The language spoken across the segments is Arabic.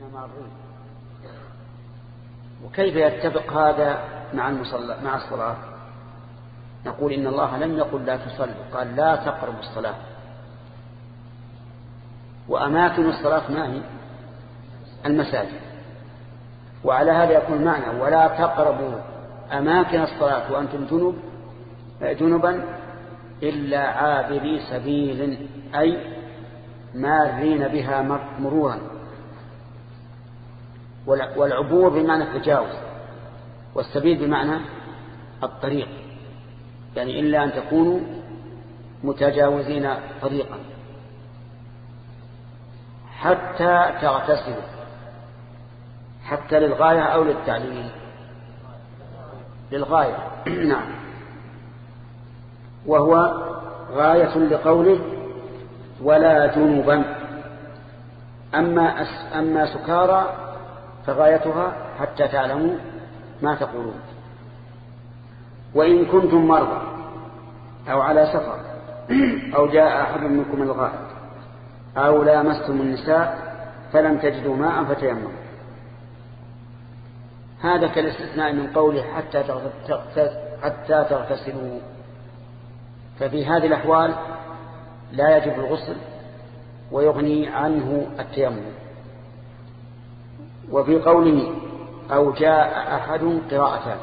مارين. وكيف يتفق هذا مع الصلاة؟ نقول إن الله لم يقل لا تصلوا، قال لا تقربوا الصلاة. وأماكن الصلاة ما هي؟ المساجد. وعلى هذا يكون معنى ولا تقربوا أماكن الصلاة وأنتم جنبا إلا عابري سبيل، أي مارين بها مرورا. والعبور بمعنى التجاوز، والسبيل بمعنى الطريق، يعني إلا أن تكونوا متجاوزين طريقا حتى تغتسلوا. حتى للغاية أو للتعليل؟ للغاية. نعم. وهو غاية لقوله ولا جنبا. أما سكارى فغايتها حتى تعلموا ما تقولون. وإن كنتم مرضى أو على سفر أو جاء أحد منكم من الغائط أو لامستم النساء فلم تجدوا ماء فتيمموا. هذا كالاستثناء من قوله حتى تغتسلوا. ففي هذه الأحوال لا يجب الغسل ويغني عنه التيمم. وفي قوله أو جاء أحد قراءتان،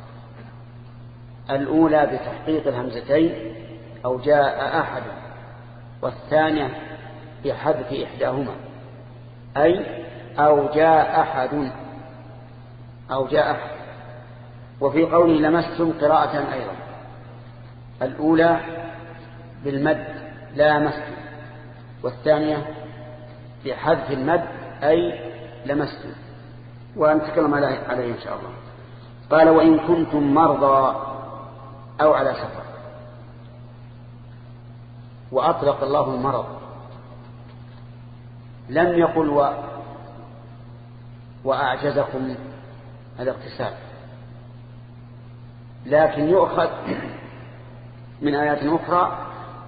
الأولى بتحقيق الهمزتين أو جاء أحد، والثانية بحذف إحداهما، أي أو جاء أحد أو جاء أحد. وفي قوله لمستم قراءة أيضا، الأولى بالمد لامستم، والثانية بحذف المد أي لمستم، ونتكلم عليه إن شاء الله. قال وإن كنتم مرضى أو على سفر. وأطلق الله المرض، لم يقل وأعجزكم الاغتسال، لكن يؤخذ من آيات أخرى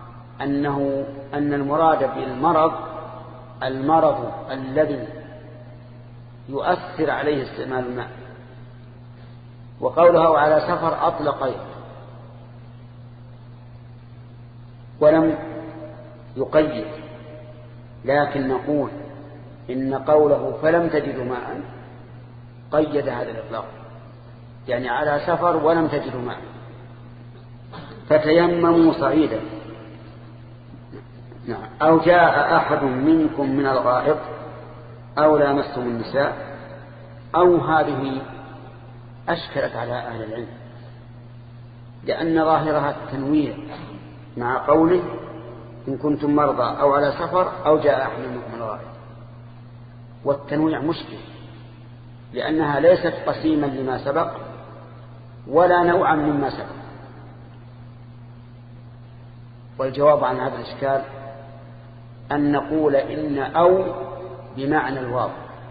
أن المراد بالمرض المرض الذي يؤثر عليه استعمال الماء. وقولها على سفر أطلق ولم يقيد، لكن نقول إن قوله فلم تجدوا ماء قيد هذا الإطلاق، يعني على سفر ولم تجدوا ماء فتيمموا صعيدا. أو جاء أحد منكم من الغائط أو لامستم النساء، أو هذه أشكلت على أهل العلم، لأن ظاهرها التنويع مع قوله إن كنتم مرضى أو على سفر أو جاء أحد منكم من الغائط. والتنويع مشكل، لأنها ليست قسيما لما سبق ولا نوعا مما سبق. والجواب عن هذا الإشكال أن نقول إن أو بمعنى الواو،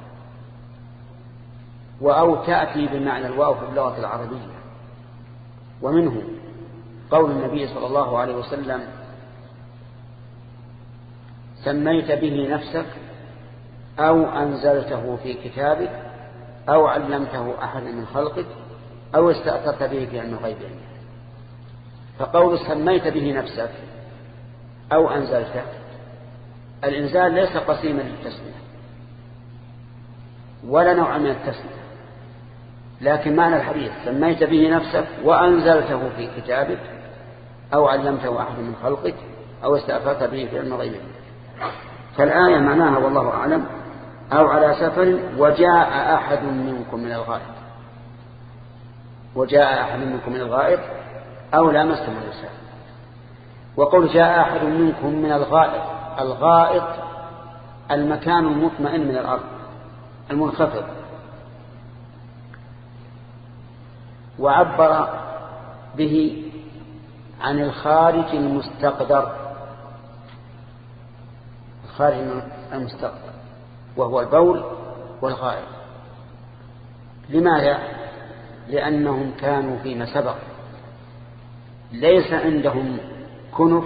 وأو تأتي بمعنى الواو في اللغة العربية. ومنه قول النبي صلى الله عليه وسلم سميت به نفسك أو أنزلته في كتابك أو علمته أحد من خلقك أو استأثرت به في علم الغيب. فقول سميت به نفسك أو أنزلته، الإنزال ليس قسيما للتسمية ولا نوع من التسمية، لكن معنى الحديث سميت به نفسك وأنزلته في كتابك أو علمته أحد من خلقك أو استأثرت به في علم الغيب. فالآية معناها والله أعلم أو على سفر وجاء أحد منكم من الغائط، وجاء أحد منكم من الغائط أو لامستم النساء. وقول جاء أحد منكم من الغائط، الغائط المكان المطمئن من الأرض المنخفض. وعبر به عن الخارج المستقدر، الخارج المستقدر وهو البول والغائط. لماذا؟ لأنهم كانوا فيما سبق ليس عندهم كنف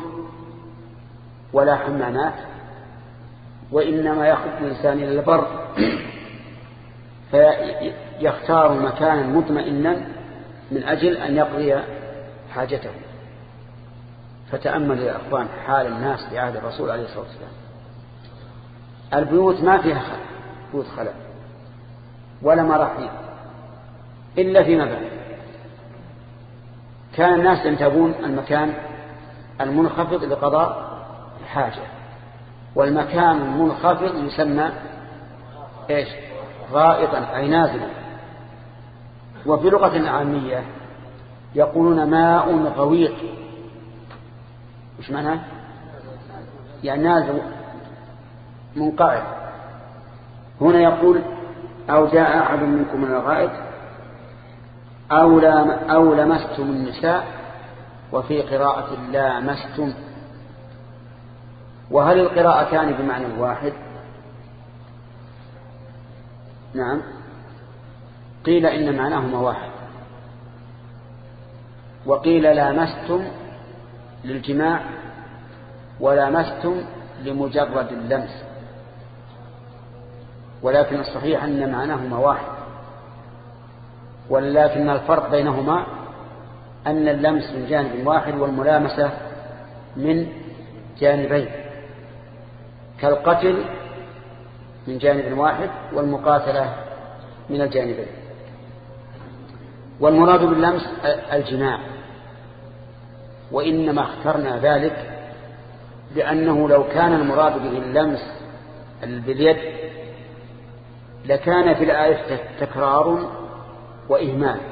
ولا حمامات، وإنما يخرج الإنسان إلى البر فيختار مكانا مطمئنا من أجل أن يقضي حاجته. فتأمل يا أخوان حال الناس في عهد الرسول عليه الصلاة والسلام. البيوت ما فيها بيوت خلاء ولا مراحيض إلا في مباني. كان الناس ينتهبون المكان المنخفض لقضاء الحاجة، والمكان المنخفض يسمى إيش؟ غائطا أي نازلا. وفي لغة العامية يقولون ماء غويط. مش معناه؟ يعني نازل منقعد. هنا يقول أو جاء أحد منكم من الغائط أو لمستم النساء، وفي قراءة لامستم. وهل القراءتان بمعنى واحد؟ نعم، قيل إن معناهما واحد، وقيل لامستم للجماع ولامستم لمجرد اللمس، ولكن الصحيح أن معناهما واحد، ولكن الفرق بينهما أن اللمس من جانب واحد والملامسة من جانبين، كالقتل من جانب واحد والمقاتلة من الجانبين. والمراد باللمس الجماع، وإنما اخترنا ذلك لأنه لو كان المراد به اللمس باليد لكان في الآية تكرار وإهمال.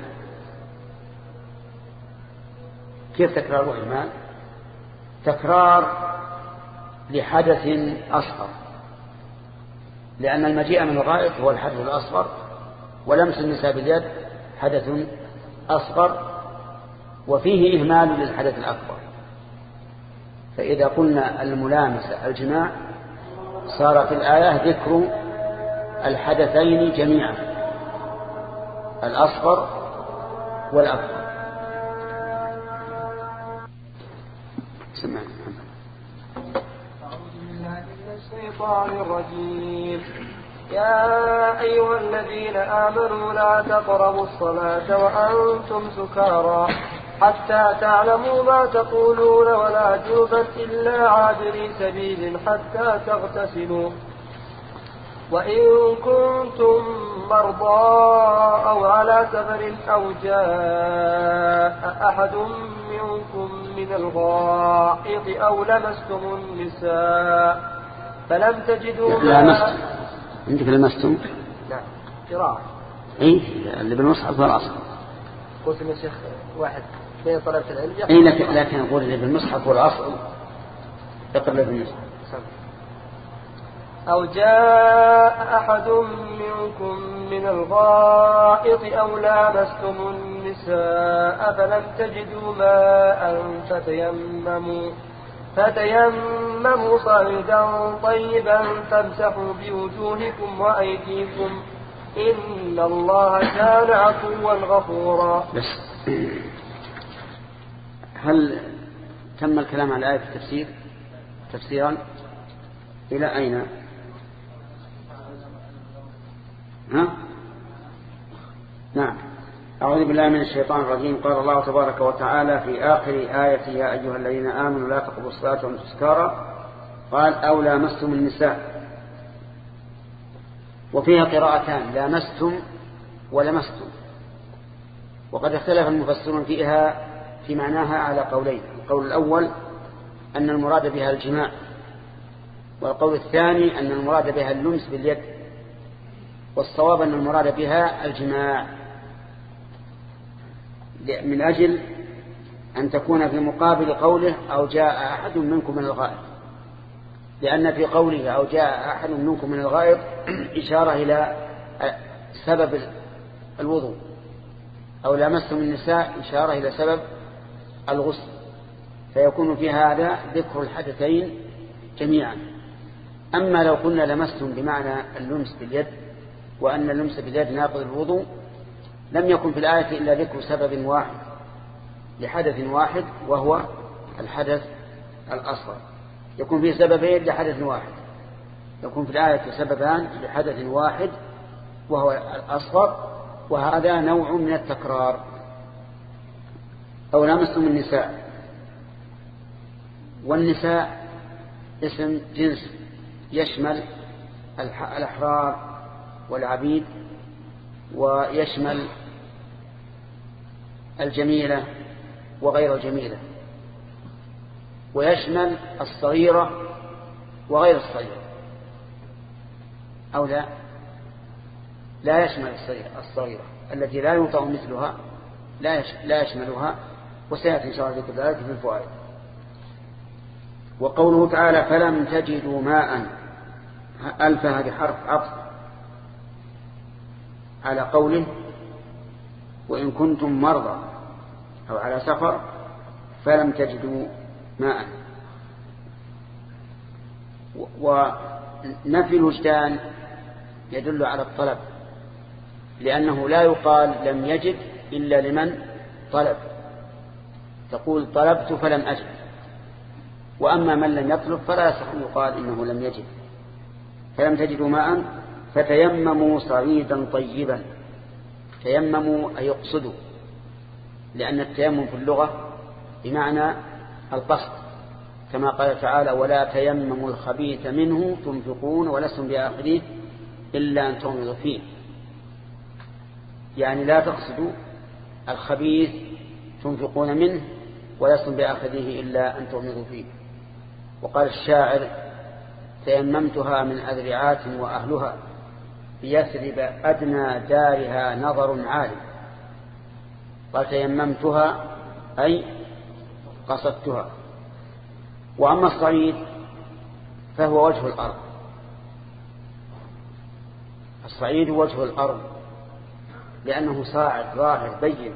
كيف تكرار وإهمال؟ تكرار لحدث أصغر، لأن المجيء من الغائط هو الحدث الأصغر، ولمس النساء باليد حدث أصغر وفيه إهمال للحدث الأكبر. فإذا قلنا الملامسة الجماع صار في الآية ذكر الحدثين جميعا، الأصغر والأكبر. سمعنا. أعوذ بالله من الشيطان الرجيم. يا أيها الذين آمنوا لا تقربوا الصلاة وأنتم سكارى حتى تعلموا ما تقولون ولا جنبا إلا عابري سبيل حتى تغتسلوا، وإن كنتم مرضى أو على سفر أو جاء أحد منكم من الغائط أو لمستم النساء فلم تجدوا ماء. عندك لمستم؟ نعم قراءة. إيه اللي بالمصحف والأصل. قلت يا شيخ واحد بين طلبة العلم. إيه لكن أقول اللي بالمصحف والأصل اقرأ بالمصحف. أو جاء أحد منكم من الغائط أو لامستم النساء فلم تجدوا ماء فتيمموا صعيدا طيبا فامسحوا بوجوهكم وأيديكم إن الله كان عفوا غفورا. بس هل تم الكلام عن الآية في تفسيرا إلى أين؟ نعم. أعوذ بالله من الشيطان الرجيم. قال الله تبارك وتعالى في آخر آية يا أيها الذين آمنوا لا تقربوا الصلاة وأنتم سكارى قال أو لامستم النساء، وفيها قراءتان لامستم ولمستم، وقد اختلف المفسرون فيها في معناها على قولين. القول الأول أن المراد بها الجماع، والقول الثاني أن المراد بها اللمس باليد، والصواب أن المراد بها الجماع من أجل أن تكون في مقابل قوله أو جاء أحد منكم من الغائط، لأن في قوله أو جاء أحد منكم من الغائط إشارة إلى سبب الوضوء، أو لامستم النساء إشارة إلى سبب الغسل، فيكون في هذا ذكر الحدثين جميعا. أما لو قلنا لمستم بمعنى اللمس باليد وأن اللمس باليد ناقض الوضوء لم يكن في الآية إلا ذكر سبب واحد لحدث واحد وهو الحدث الأصغر. يكون فيه سببين لحدث واحد، يكون في الآية سببان لحدث واحد وهو الأصغر، وهذا نوع من التكرار. أو لامستم النساء، والنساء اسم جنس يشمل الأحرار والعبيد، ويشمل الجميلة وغير الجميلة، ويشمل الصغيرة وغير الصغيرة. أو لا يشمل الصغيرة التي لا يوطأ مثلها، لا يشملها، وسيأتي إن شاء الله ذكر ذلك في الفوائد. وقوله تعالى فلم تجدوا ماء، ألف هذه حرف عطف على قوله وإن كنتم مرضى أو على سفر فلم تجدوا ماء. ونفي الوجدان يدل على الطلب، لأنه لا يقال لم يجد إلا لمن طلب، تقول طلبت فلم أجد. وأما من لم يطلب فلا يصح يقال إنه لم يجد. فلم تجدوا ماء فتيمموا صعيدا طيبا. تيمموا أي يقصدوا، لأن التيمم في اللغة بمعنى القصد، كما قال تعالى ولا تيمموا الخبيث منه تنفقون ولستم بآخذيه إلا أن تغمضوا فيه. يعني لا تقصدوا الخبيث تنفقون منه ولستم بآخذيه إلا أن تغمضوا فيه. وقال الشاعر تيممتها من أذرعات وأهلها بيثرب أدنى دارها نظر عالي. قال تيممتها أي قصدتها. وأما الصعيد فهو وجه الأرض. الصعيد وجه الأرض لأنه صاعد ظاهر بين.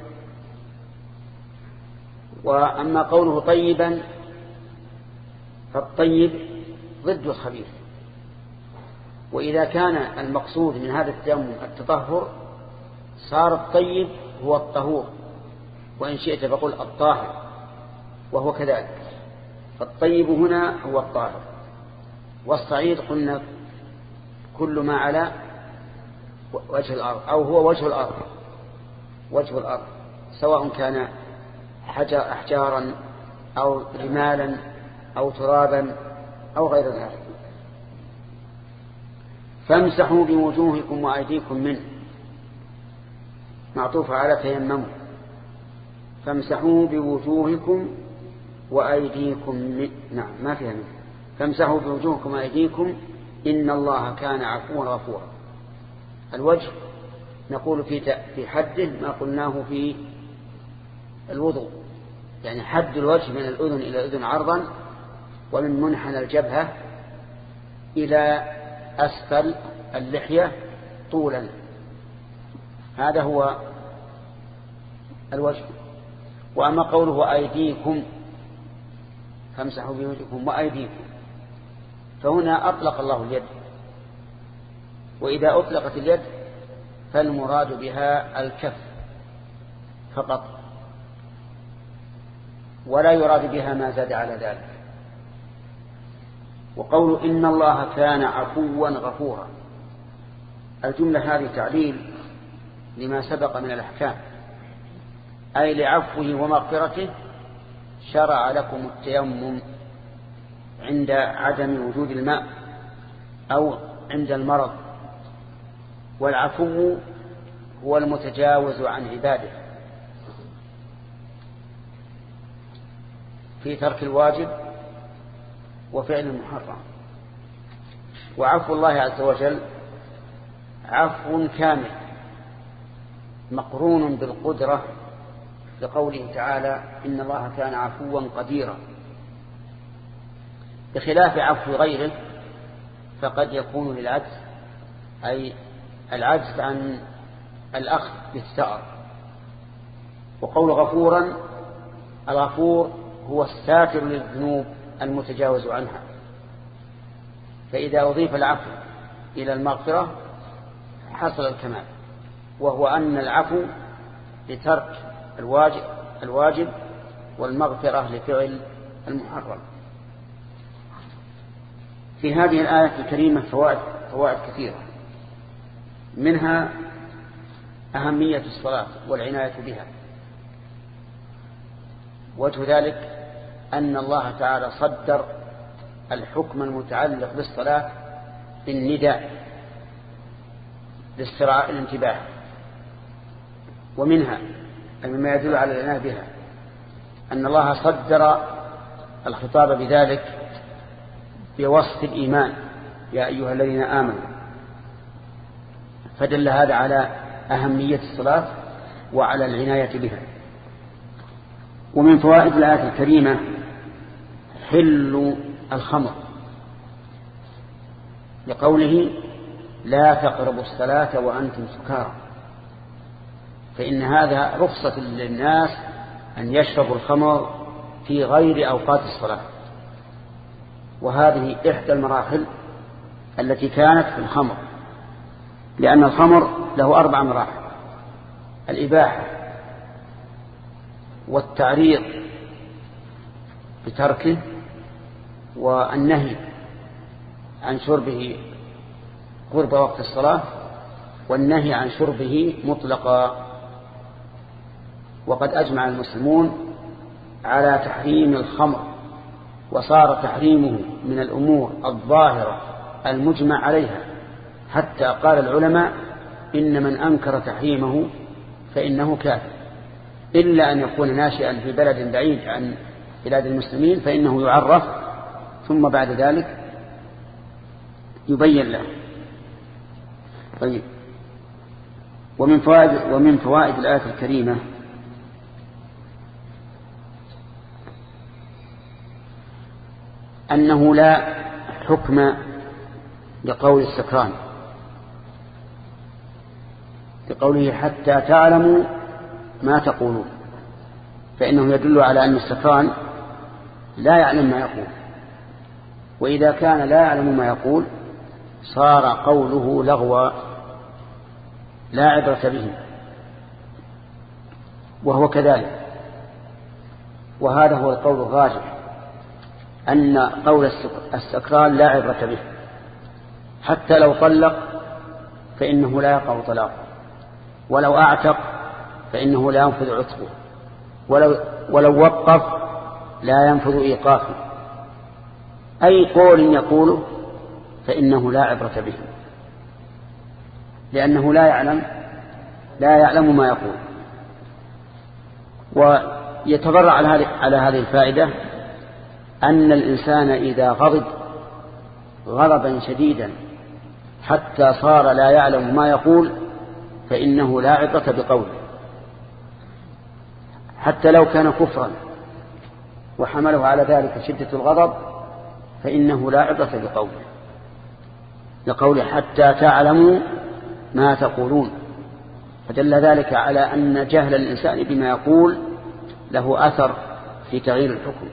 وأما قوله طيبا فالطيب ضد الخبيث. وإذا كان المقصود من هذا التيمم التطهر صار الطيب هو الطهور، وإن شئت فقل الطاهر، وهو كذلك. فالطيب هنا هو الطاهر، والصعيد قلنا كل ما على وجه الأرض أو هو وجه الأرض. وجه الأرض سواء كان أحجارا أو رمالا أو ترابا أو غير ذلك. فامسحوا بوجوهكم وأيديكم منه، معطوف على تيمموا. فامسحوا بوجوهكم وأيديكم منه، نعم ما فيها منه. فامسحوا بوجوهكم وأيديكم إن الله كان عفوا غفورا. الوجه نقول في حده ما قلناه في الوضوء، يعني حد الوجه من الأذن إلى الأذن عرضا، ومن منحنى الجبهة إلى أسفل اللحية طولا. هذا هو الوجه. وأما قوله أيديكم فامسحوا بوجوهكم وأيديكم، فهنا أطلق الله اليد. وإذا أطلقت اليد فالمراد بها الكف فقط، ولا يراد بها ما زاد على ذلك. وقول إن الله كان عفوا غفورا، الجملة هذه تعليل لما سبق من الأحكام، أي لعفوه ومغفرته شرع لكم التيمم عند عدم وجود الماء أو عند المرض. والعفو هو المتجاوز عن عباده في ترك الواجب وفعل المحرم. وعفو الله عز وجل عفو كامل مقرون بالقدرة، لقوله تعالى إن الله كان عفوا قديرا، بخلاف عفو غيره فقد يكون للعجز، أي العجز عن الأخذ بالثأر. وقول غفورا، الغفور هو الساتر للذنوب المتجاوز عنها. فإذا أضيف العفو إلى المغفرة حصل الكمال، وهو أن العفو لترك الواجب والمغفرة لفعل المحرم. في هذه الآية الكريمة فوائد كثيرة. منها أهمية الصلاة والعناية بها. وجه ذلك أن الله تعالى صدر الحكم المتعلق بالصلاة بالنداء لاسترعاء الانتباه، ومنها مما يدل على العناية بها أن الله صدر الخطاب بذلك بوصف الإيمان يا أيها الذين آمنوا، فدل هذا على أهمية الصلاة وعلى العناية بها. ومن فوائد الآية الكريمة حل الخمر، لقوله لا تقربوا الصلاة وأنتم سكارى، فإن هذا رخصة للناس أن يشربوا الخمر في غير أوقات الصلاة، وهذه إحدى المراحل التي كانت في الخمر، لأن الخمر له 4 مراحل: الإباحة والتعريض بتركه والنهي عن شربه قرب وقت الصلاة والنهي عن شربه مطلقا. وقد أجمع المسلمون على تحريم الخمر، وصار تحريمه من الأمور الظاهرة المجمع عليها، حتى قال العلماء إن من أنكر تحريمه فإنه كافر، إلا أن يكون ناشئا في بلد بعيد عن بلاد المسلمين فإنه يعرف ثم بعد ذلك يبين له. طيب، ومن فوائد الآية الكريمة أنه لا حكم لقول السكران، لقوله حتى تعلموا ما تقولون، فإنه يدل على أن السكران لا يعلم ما يقول، وإذا كان لا يعلم ما يقول صار قوله لغوا لا عبرة به، وهو كذلك. وهذا هو القول الراجح، أن قول السكران لا عبرة به، حتى لو طلق فإنه لا يقع طلاقه، ولو أعتق فإنه لا ينفذ عتقه، ولو وقف لا ينفذ إيقافه. أي قول يقوله فإنه لا عبرة به، لأنه لا يعلم ما يقول. ويتبرع على هذه الفائدة أن الإنسان إذا غضب غضبا شديدا حتى صار لا يعلم ما يقول فإنه لا عبرة بقوله، حتى لو كان كفرا وحمله على ذلك شدة الغضب فإنه لا عبرة بقوله، لقوله حتى تعلموا ما تقولون، فدل ذلك على أن جهل الإنسان بما يقول له أثر في تغيير الحكم.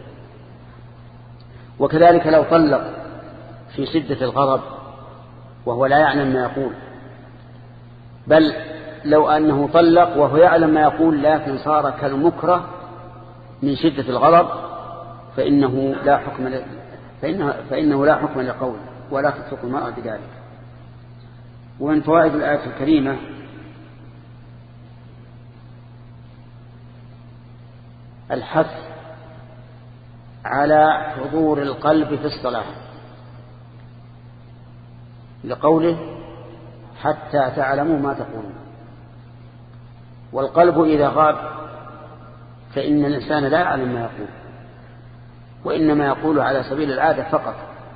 وكذلك لو طلق في شدة الغضب وهو لا يعلم ما يقول، بل لو أنه طلق وهو يعلم ما يقول لكن صار كالمكره من شدة الغضب فإنه لا حكم لقوله ولا تطلق المرأة بذلك. ومن فوائد الآية الكريمة الحث على حضور القلب في الصلاة، لقوله حتى تعلموا ما تقولون. والقلب إذا غاب فإن الإنسان لا يعلم ما يقول، وإنما يقول على سبيل العادة فقط،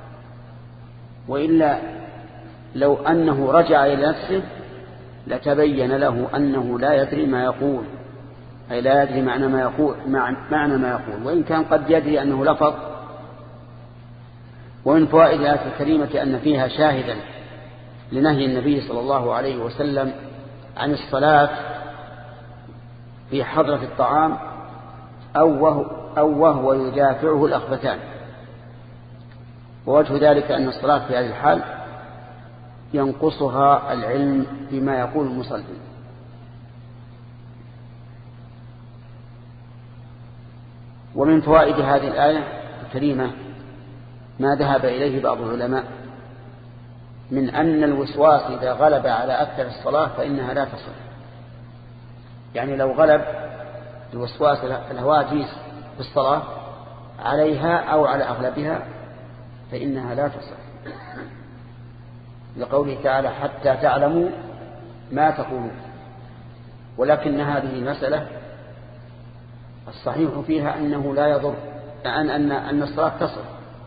وإلا لو أنه رجع إلى نفسه لتبين له أنه لا يدري ما يقول، أي لا يدري معنى ما يقول وإن كان قد يدري أنه لفظ. ومن فوائد الآية الكريمة أن فيها شاهدا لنهي النبي صلى الله عليه وسلم عن الصلاة في حضرة الطعام أو وهو يدافعه الأخبثان. ووجه ذلك أن الصلاة في هذه الحال ينقصها العلم بما يقول المصلي. ومن فوائد هذه الآية الكريمة ما ذهب إليه بعض العلماء من أن الوسواس إذا غلب على أكثر الصلاة فإنها لا تصح. يعني لو غلب الوسواس الهواجس في الصلاة عليها أو على أغلبها فإنها لا تصح، لقوله تعالى حتى تعلموا ما تقولون. ولكن هذه المسألة الصحيح فيها أنه لا يضر، أن الصلاة تصح،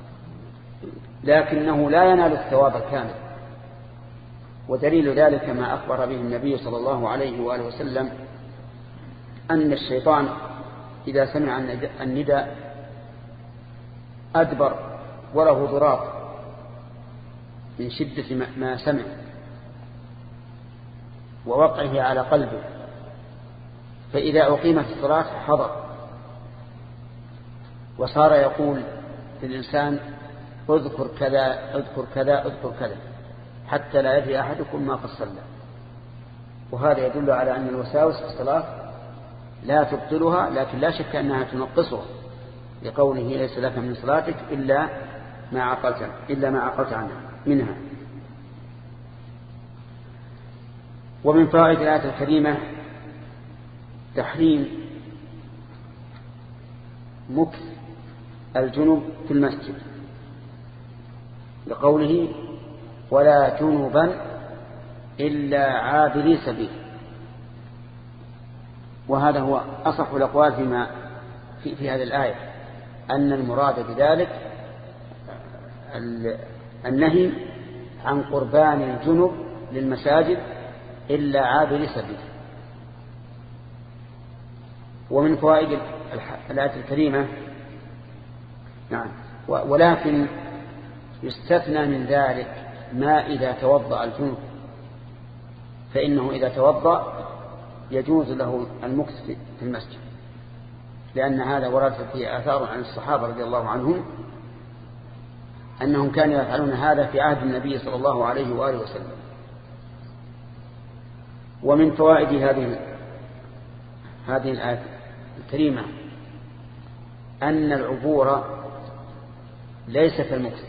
لكنه لا ينال الثواب الكامل. ودليل ذلك ما أخبر به النبي صلى الله عليه وآله وسلم أن الشيطان إذا سمع النداء أدبر وله ضراط من شدة ما سمع ووقعه على قلبه، فإذا أقيمت الصلاة حضر وصار يقول للإنسان اذكر كذا اذكر كذا اذكر كذا حتى لا يدري أحدكم ما قد صلى. وهذا يدل على أن الوساوس في الصلاة لا تبطلها، لكن لا شك أنها تنقصها، لقوله ليس لك من صلاتك إلا ما عقلت منها. ومن فوائد الآية الكريمة تحريم مكث الجنب في المسجد، لقوله ولا جنبا إلا عابري سبيل. وهذا هو أصح الأقوال في هذه الآية، أن المراد بذلك النهي عن قربان الجنب للمساجد إلا عابري سبيل. ومن فوائد الآية الكريمة نعم، ولكن يستثنى من ذلك ما إذا توضأ الجنب، فإنه إذا توضأ يجوز له المكث في المسجد، لأن هذا ورد فيه آثار عن الصحابة رضي الله عنهم أنهم كانوا يفعلون هذا في عهد النبي صلى الله عليه وآله وسلم. ومن فوائد هذه الآية الكريمة أن العبور ليس كالمكث،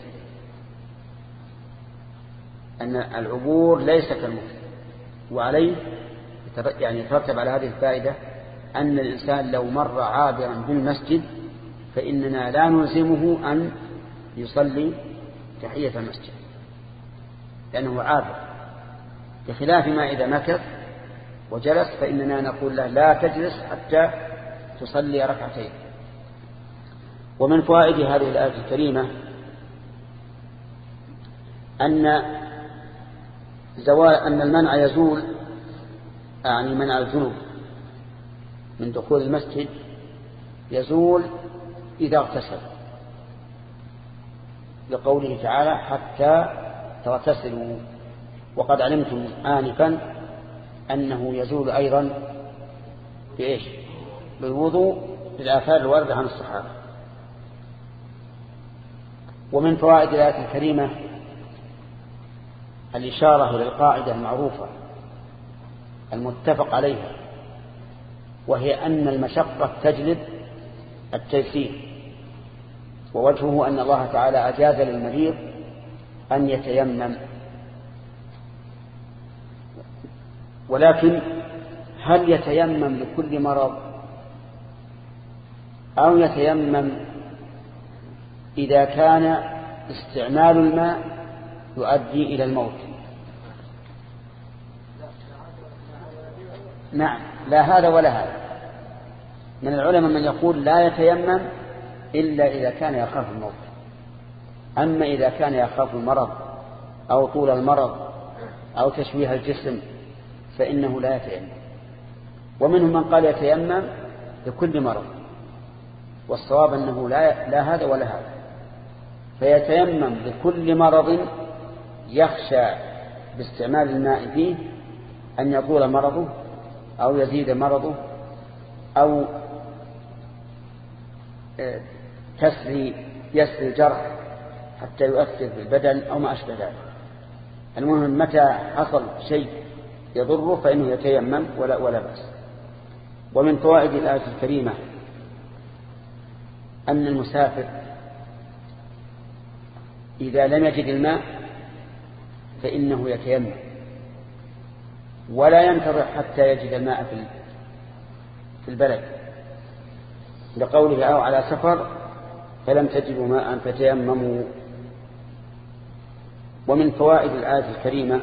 أن العبور ليس كالمكث. وعليه يعني يترتب على هذه الفائدة أن الإنسان لو مر عابرا بالمسجد فإننا لا نلزمه أن يصلي تحية المسجد لأنه عابر، بخلاف ما إذا مكث وجلس فإننا نقول له لا تجلس حتى تصلي ركعتين. ومن فوائد هذه الآية الكريمة أن المنع يزول، يعني منع الجنوب من دخول المسجد يزول إذا اغتسل، لقوله تعالى حتى تغتسلوا. وقد علمتم آنفا أنه يزول أيضا بإيش؟ بالوضوء، بالآثار الواردة عن الصحابة. ومن فوائد الآية الكريمة الإشارة إلى القاعدة المعروفة المتفق عليها، وهي أن المشقة تجلب التيسير. ووجهه أن الله تعالى أجاز للمريض أن يتيمم، ولكن هل يتيمم لكل مرض أو يتيمم إذا كان استعمال الماء يؤدي إلى الموت؟ نعم، لا هذا ولا هذا. من العلماء من يقول لا يتيمم إلا إذا كان يخاف الموت، أما إذا كان يخاف المرض أو طول المرض أو تشويه الجسم فإنه لا يتيمم. ومنهم من قال يتيمم لكل مرض، والصواب أنه لا هذا ولا هذا، فيتيمم لكل مرض يخشى باستعمال الماء فيه أن يطول مرضه أو يزيد مرضه أو يسري الجرح حتى يؤثر في البدن أو ما أشبه ذلك. المهم متى حصل شيء يضره فإنه يتيمم ولا بأس. ومن فوائد الآية الكريمة أن المسافر إذا لم يجد الماء فإنه يتيمم ولا ينتظر حتى يجد الماء في البلد، لقوله أو على سفر فلم تجدوا ماء فتيمموا. ومن فوائد الآية الكريمة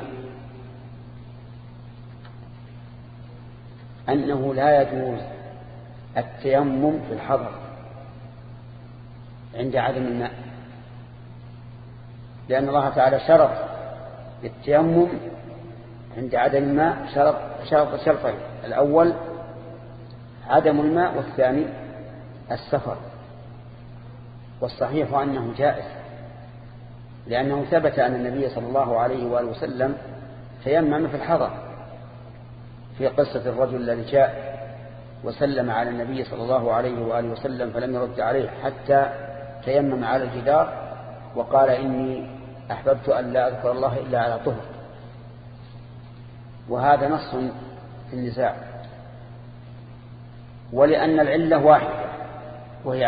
أنه لا يجوز التيمم في الحضر عند عدم الماء، لأن الله تعالى شرط التيمم عند عدم الماء شرطين: الأول عدم الماء، والثاني السفر. والصحيح أنه جائز، لأنه ثبت أن النبي صلى الله عليه وآله وسلم تيمم في الحضر، في قصة الرجل الذي جاء وسلم على النبي صلى الله عليه وآله وسلم فلم يرد عليه حتى تيمم على الجدار وقال إني أحببت أن لا أذكر الله إلا على طهر. وهذا نص في النزاع، ولأن العلة واحدة وهي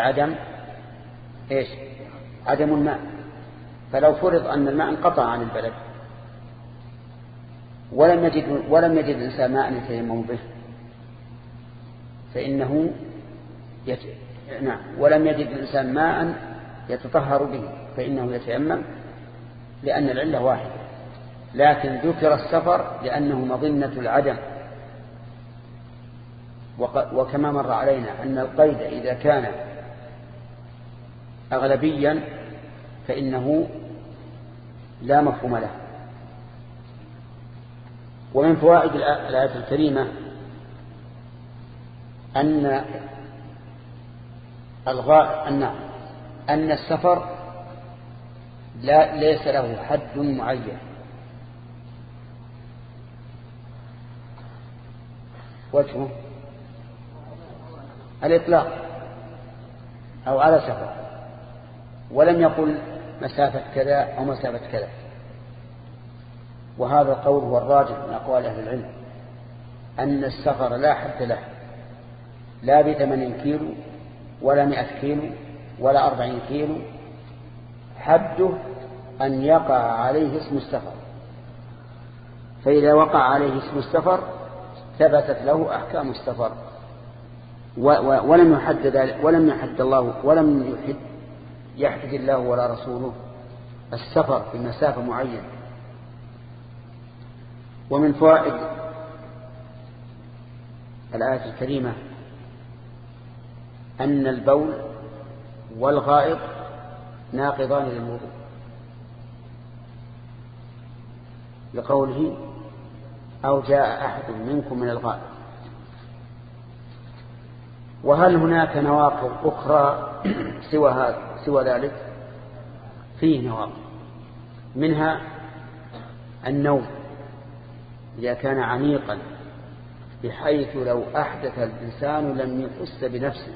عدم الماء. فلو فرض أن الماء انقطع عن البلد ولم يجد الإنسان ماء يتيمم به فإنه ولم يجد الإنسان ماء يتطهر به فإنه يتيمم، لأن العلة واحدة. لكن ذكر السفر لأنه مظنة العدم، وكما مر علينا أن القيد إذا كان أغلبيا فإنه لا مفهوم له. ومن فوائد الآية الكريمة أن السفر ليس له حد معين، وجهه الإطلاق أو على سفر، ولم يقل مسافة كذا أو مسافة كذا. وهذا القول هو الراجح من أقوال أهل العلم، أن السفر لا حد له، لا ب80 كيلو ولا 100 كيلو ولا 40 كيلو، حده أن يقع عليه اسم السفر، فإذا وقع عليه اسم السفر ثبتت له أحكام السفر، ولم يحدد الله ولا رسوله السفر في مسافة معينة. ومن فوائد الآية الكريمة أن البول والغائط ناقضان للوضوء، لقوله أو جاء أحد منكم من الغائط. وهل هناك نواقض أخرى سوى ذلك؟ فيه نواقض، منها النوم إذا كان عميقا بحيث لو أحدث الإنسان لم يحس بنفسه.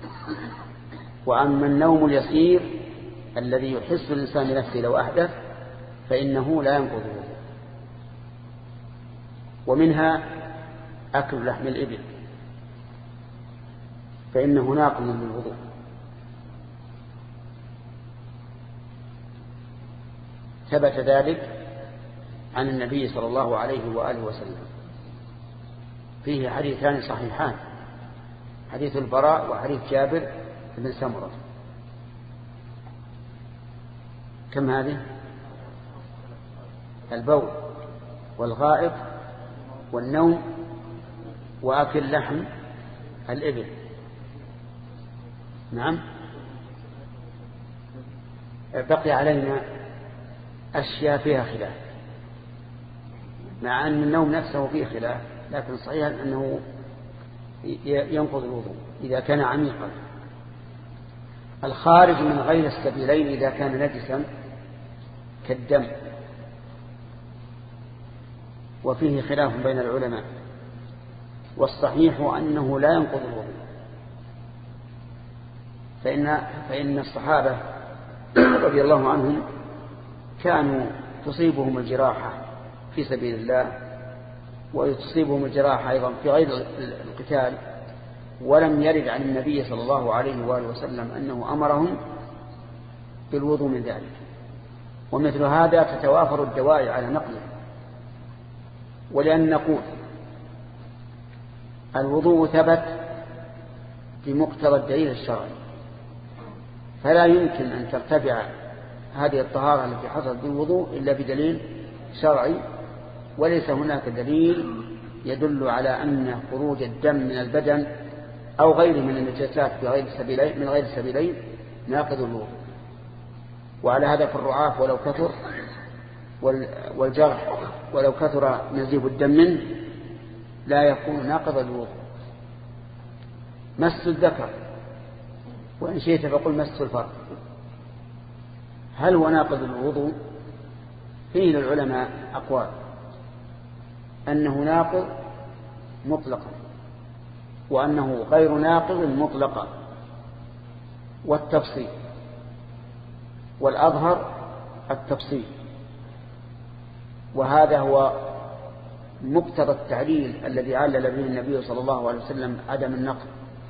وأما النوم اليسير الذي يحس الإنسان بنفسه لو أحدث فإنه لا ينقض الوضوء. ومنها أكل لحم الإبل، فإنه ناقض للوضوء. ثبت ذلك عن النبي صلى الله عليه وآله وسلم، فيه حديثان صحيحان، حديث البراء وحديث جابر بن سمرة. كم هذه؟ البول والغائط والنوم وأكل لحم الإبل. نعم، بقي علينا أشياء فيها خلاف، مع أن النوم نفسه فيه خلاف، لكن صحيح أنه ينقض الوضوء إذا كان عميقا. الخارج من غير السبيلين إذا كان نجسا كالدم، وفيه خلاف بين العلماء، والصحيح أنه لا ينقض الوضوء، فإن الصحابة رضي الله عنهم كانوا تصيبهم الجراحة في سبيل الله، وتصيبهم الجراحة أيضا في غير القتال، ولم يرد عن النبي صلى الله عليه وآله وسلم أنه أمرهم بالوضوء من ذلك. ومثل هذا تتوافر الدواعي على نقض ولأن نقول الوضوء ثبت بمقتضى الدليل الشرعي، فلا يمكن أن ترتفع هذه الطهارة التي حصلت بالوضوء إلا بدليل شرعي، وليس هناك دليل يدل على أن خروج الدم من البدن أو غيره من النجاسات من غير السبيلين ناقض الوضوء. وعلى هذا فالرعاف ولو كثر والجرح ولو كثر نزيف الدم منه لا يكون ناقض الوضوء. مس الذكر، وإن شئت فقل مس الفرج، هل هو ناقض الوضوء؟ فيه للعلماء أقوال، أنه ناقض مطلقا وأنه غير ناقض مطلقا، والتفصيل، والأظهر التفصيل، وهذا هو مقتضى التعليل الذي علل به النبي صلى الله عليه وسلم عدم النقض.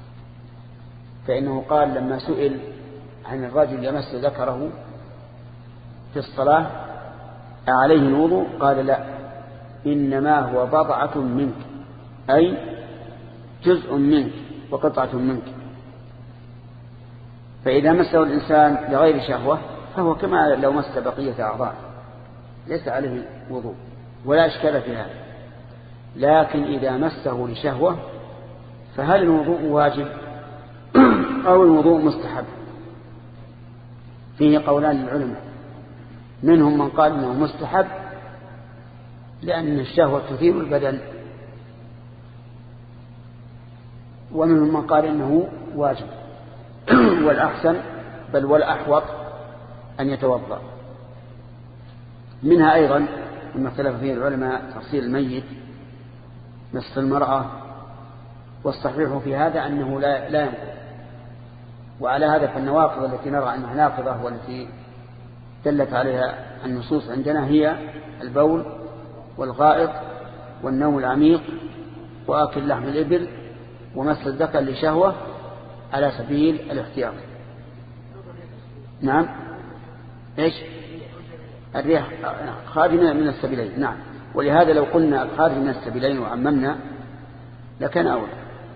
فإنه قال لما سئل عن الرجل يمس ذكره في الصلاة أعليه الوضوء؟ قال لا، إنما هو بضعة منك، أي جزء منك وقطعة منك. فإذا مسه الإنسان لغير شهوة فهو كما لو مس بقية أعضاء، ليس عليه وضوء ولا إشكال في هذا. لكن إذا مسه لشهوة فهل الوضوء واجب أو الوضوء مستحب؟ فيه قولان للعلماء، منهم من قال إنه مستحب لأن الشهوة تثير البدن، ومنهم من قال إنه واجب. والأحسن بل والأحوط أن يتوضأ. منها أيضا مما اختلف فيه العلماء تغسيل الميت، مس المرأة، والصحيح في هذا أنه لا ينقض. وعلى هذا فالنواقض التي نرى أنها ناقضة والتي دلت عليها النصوص عندنا هي البول والغائط والنوم العميق وآكل لحم الإبل ومس الذكر لشهوة على سبيل الاحتياط. نعم، إيش؟ الريح خارج من السبيلين. نعم، ولهذا لو قلنا خارج من السبيلين وعممنا لكان أولى.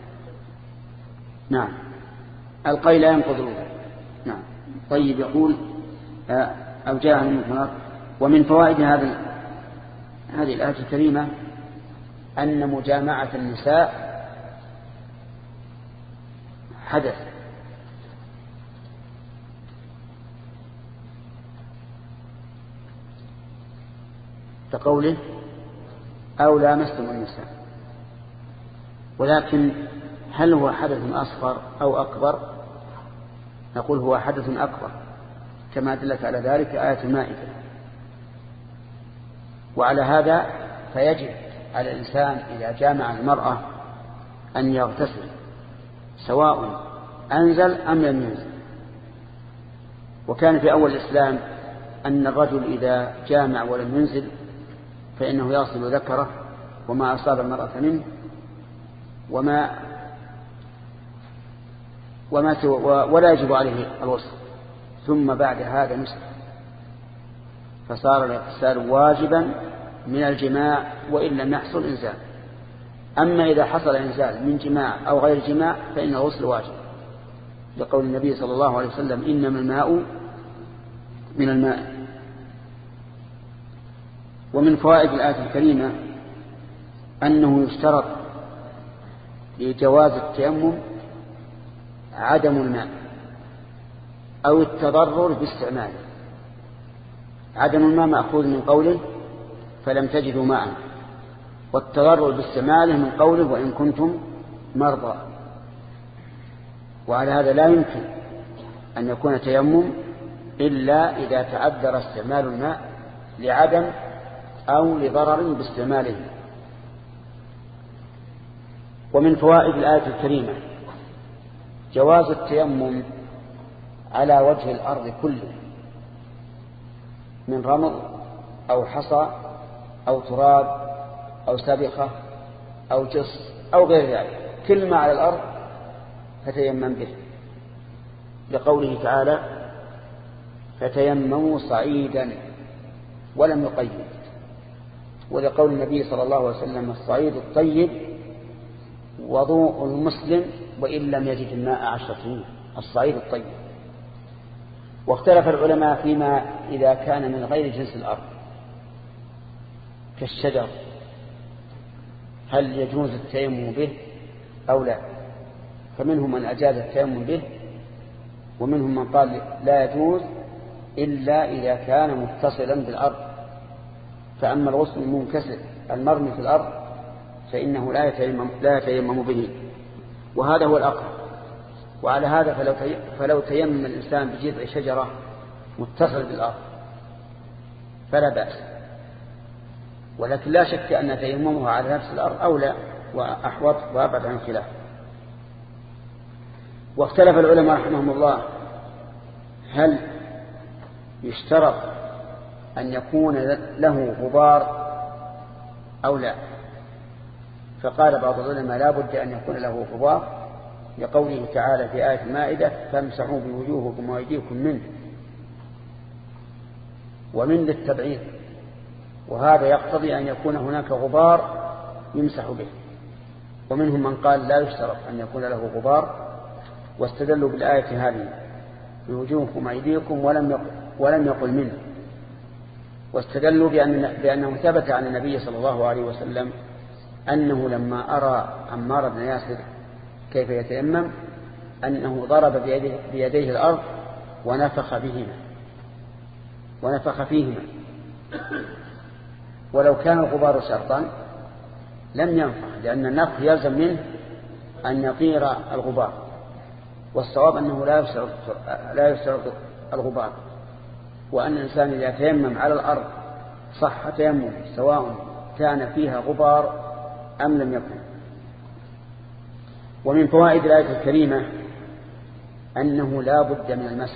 نعم، القي لا ينقض الوضوء. نعم. طيب، يقول أو جاء من النار. ومن فوائد هذه الآية الكريمة أن مجامعة النساء حدث، كقوله أو لامستم النساء. ولكن هل هو حدث أصغر أو أكبر؟ نقول هو حدث أكبر كما دلت على ذلك آية المائدة. وعلى هذا فيجب على الإنسان إذا جامع المرأة أن يغتسل سواء أنزل أم لم ينزل. وكان في أول الإسلام أن الرجل إذا جامع ولم ينزل فإنه يغسل ذكره وما أصاب المرأة منه ولا يجب عليه الغسل، ثم بعد هذا نسخ فصار الاغتسال واجبا من الجماع وإن لم يحصل إنزال. أما إذا حصل إنزال من جماع أو غير جماع فإن الغسل واجب، لقول النبي صلى الله عليه وسلم إنما الماء من الماء. ومن فوائد الآية الكريمة أنه يشترط لجواز التيمم عدم الماء أو التضرر باستعماله. عدم الماء مأخوذ من قوله فلم تجدوا ماء، والتضرر باستعماله من قوله وإن كنتم مرضى. وعلى هذا لا يمكن أن يكون تيمم إلا إذا تعذر استعمال الماء لعدم أو لضرر باستعماله. ومن فوائد الآية الكريمة جواز التيمم على وجه الأرض كله من رمل أو حصى أو تراب أو سبخة أو جص أو غير ذلك، كل ما على الأرض فتيمم به، لقوله تعالى فتيمموا صعيدا ولم يقيد. ولقول النبي صلى الله عليه وسلم الصعيد الطيب وضوء المسلم وإن لم يجد الماء 10 سنين. الصعيد الطيب. واختلف العلماء فيما إذا كان من غير جنس الأرض كالشجر هل يجوز التيمم به أو لا. فمنهم من أجاز التيمم به، ومنهم من قال لا يجوز إلا إذا كان متصلا بالأرض. فأما الغصن المنكسر المرمي في الأرض فإنه لا يتيمم به، وهذا هو الأقرب. وعلى هذا فلو تيمم الإنسان بجذع شجرة متصل بالأرض فلا بأس، ولكن لا شك أن تيممه على نفس الأرض أولى وأحوط وأبعد عن الخلاف. واختلف العلماء رحمهم الله هل يشترط أن يكون له غبار أو لا. فقال بعض العلماء لا بد أن يكون له غبار لقوله تعالى في آية المائدة فامسحوا بوجوهكم وأيديكم منه، ومن للتبعيد، وهذا يقتضي أن يكون هناك غبار يمسح به. ومنهم من قال لا يشترط أن يكون له غبار، واستدلوا بالآية هذه بوجوهكم وأيديكم ولم يقل منه. واستدلوا بأنه ثبت عن النبي صلى الله عليه وسلم أنه لما أرى عمار بن ياسر كيف يتيمم أنه ضرب بيديه الأرض ونفخ فيهما. ولو كان الغبار شرطا لم ينفع، لأن النفخ يلزم منه أن يطير الغبار، والصواب أنه لا يشترط الغبار، وأن الإنسان إذا تيمم على الأرض صح تيمم سواء كان فيها غبار أم لم يكن. ومن فوائد الآية الكريمة أنه لا بد من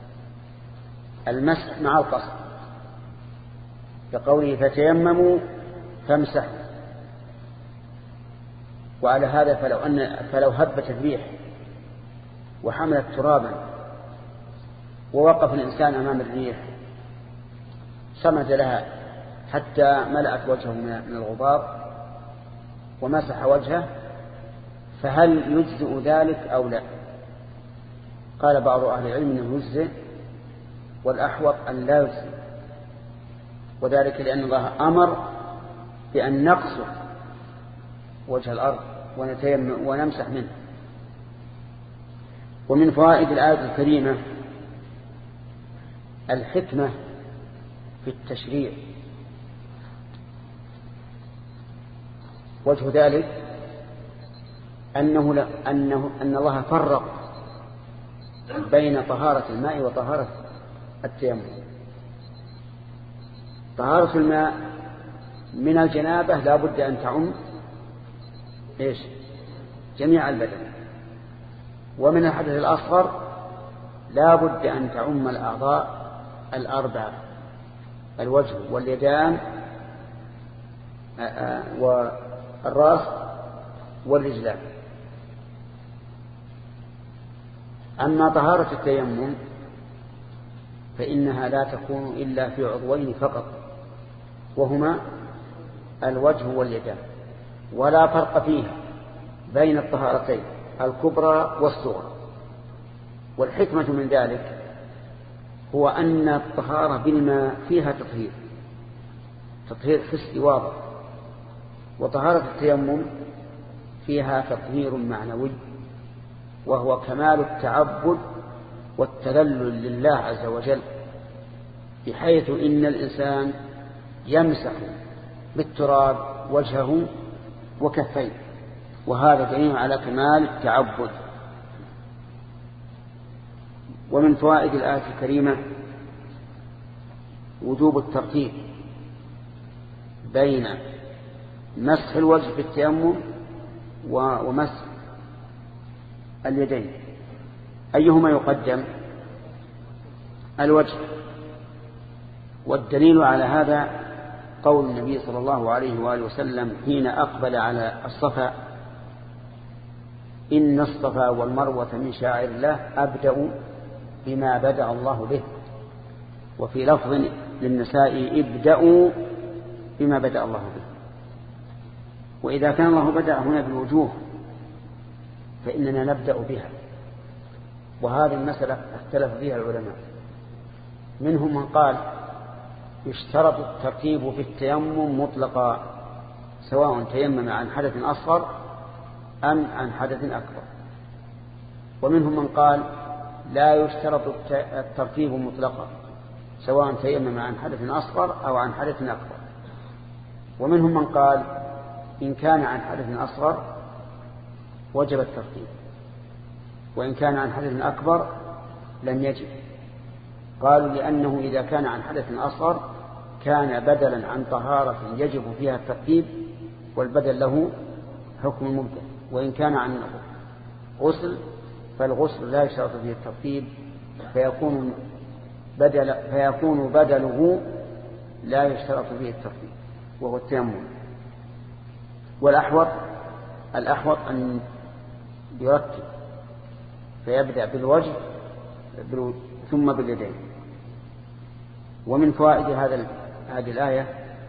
المسح مع القصد، كقوله فتيمموا فامسحوا. وعلى هذا فلو هبت الريح وحملت ترابا ووقف الإنسان أمام الريح صمد لها حتى ملأت وجهه من الغبار ومسح وجهه، فهل يجزئ ذلك أو لا؟ قال بعض أهل العلم أنه يجزئ، والأحوط أن لا يجزئ، وذلك لأن الله أمر بأن نقصر وجه الأرض ونتيمم ونمسح منه. ومن فوائد الآية الكريمة الحكمة في التشريع. وجه ذلك أن الله فرق بين طهارة الماء وطهارة التيمم. طهارة الماء من الجنابة لا بد أن تعم جميع البدن، ومن الحدث الأصغر لا بد أن تعم الأعضاء الأربعة: الوجه واليدان والرأس والرجلان. أما طهارة التيمم فإنها لا تكون إلا في عضوين فقط، وهما الوجه واليدان، ولا فرق فيها بين الطهارتين الكبرى والصغرى. والحكمة من ذلك هو أن الطهارة بالماء فيها تطهير حسي واضح، وطهارة التيمم فيها تطهير معنوي، وهو كمال التعبد والتذلل لله عز وجل، بحيث إن الإنسان يمسح بالتراب وجهه وكفيه، وهذا دليل على كمال التعبد. ومن فوائد الآية الكريمة وجوب الترتيب بين مسح الوجه بالتيمم ومسح اليدين. أيهما يقدم؟ الوجه. والدليل على هذا قول النبي صلى الله عليه وآله وسلم حين أقبل على الصفا: إن الصفا والمروة من شعائر الله أبدأ بما بدأ الله به. وفي لفظ للنساء: ابدأوا بما بدأ الله به. وإذا كان الله بدأ هنا بالوجوه فإننا نبدأ بها. وهذه المسألة اختلف فيها العلماء، منهم من قال يشترط الترتيب في التيمم مطلقا سواء تيمم عن حدث أصغر أم عن حدث أكبر، ومنهم من قال لا يشترط الترتيب مطلقا سواء تيمم عن حدث أصغر أو عن حدث أكبر، ومنهم من قال إن كان عن حدث أصغر وجب الترتيب، وإن كان عن حدث أكبر لم يجب. قالوا لأنه إذا كان عن حدث أصغر كان بدلا عن طهارة يجب فيها الترتيب، والبدل له حكم المبدل. وإن كان عن غسل فالغسل لا يشترط فيه الترتيب، فيكون بدله لا يشترط فيه الترتيب وهو التيمم. والأحوط أن يرتب فيبدأ بالوجه ثم باليدين. ومن فوائد هذه الآية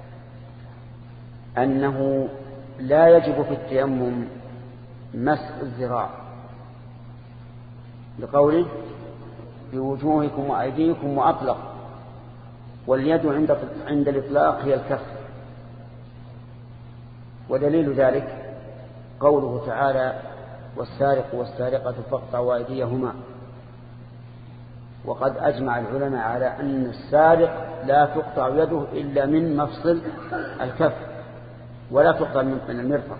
أنه لا يجب في التيمم مسح الذراع، لقوله بوجوهكم وأيديكم وأطلق، واليد عند الإطلاق هي الكف. ودليل ذلك قوله تعالى والسارق والسارقة فاقطعوا أيديهما. وقد أجمع العلماء على أن السارق لا تقطع يده إلا من مفصل الكف ولا تقطع من المرفق.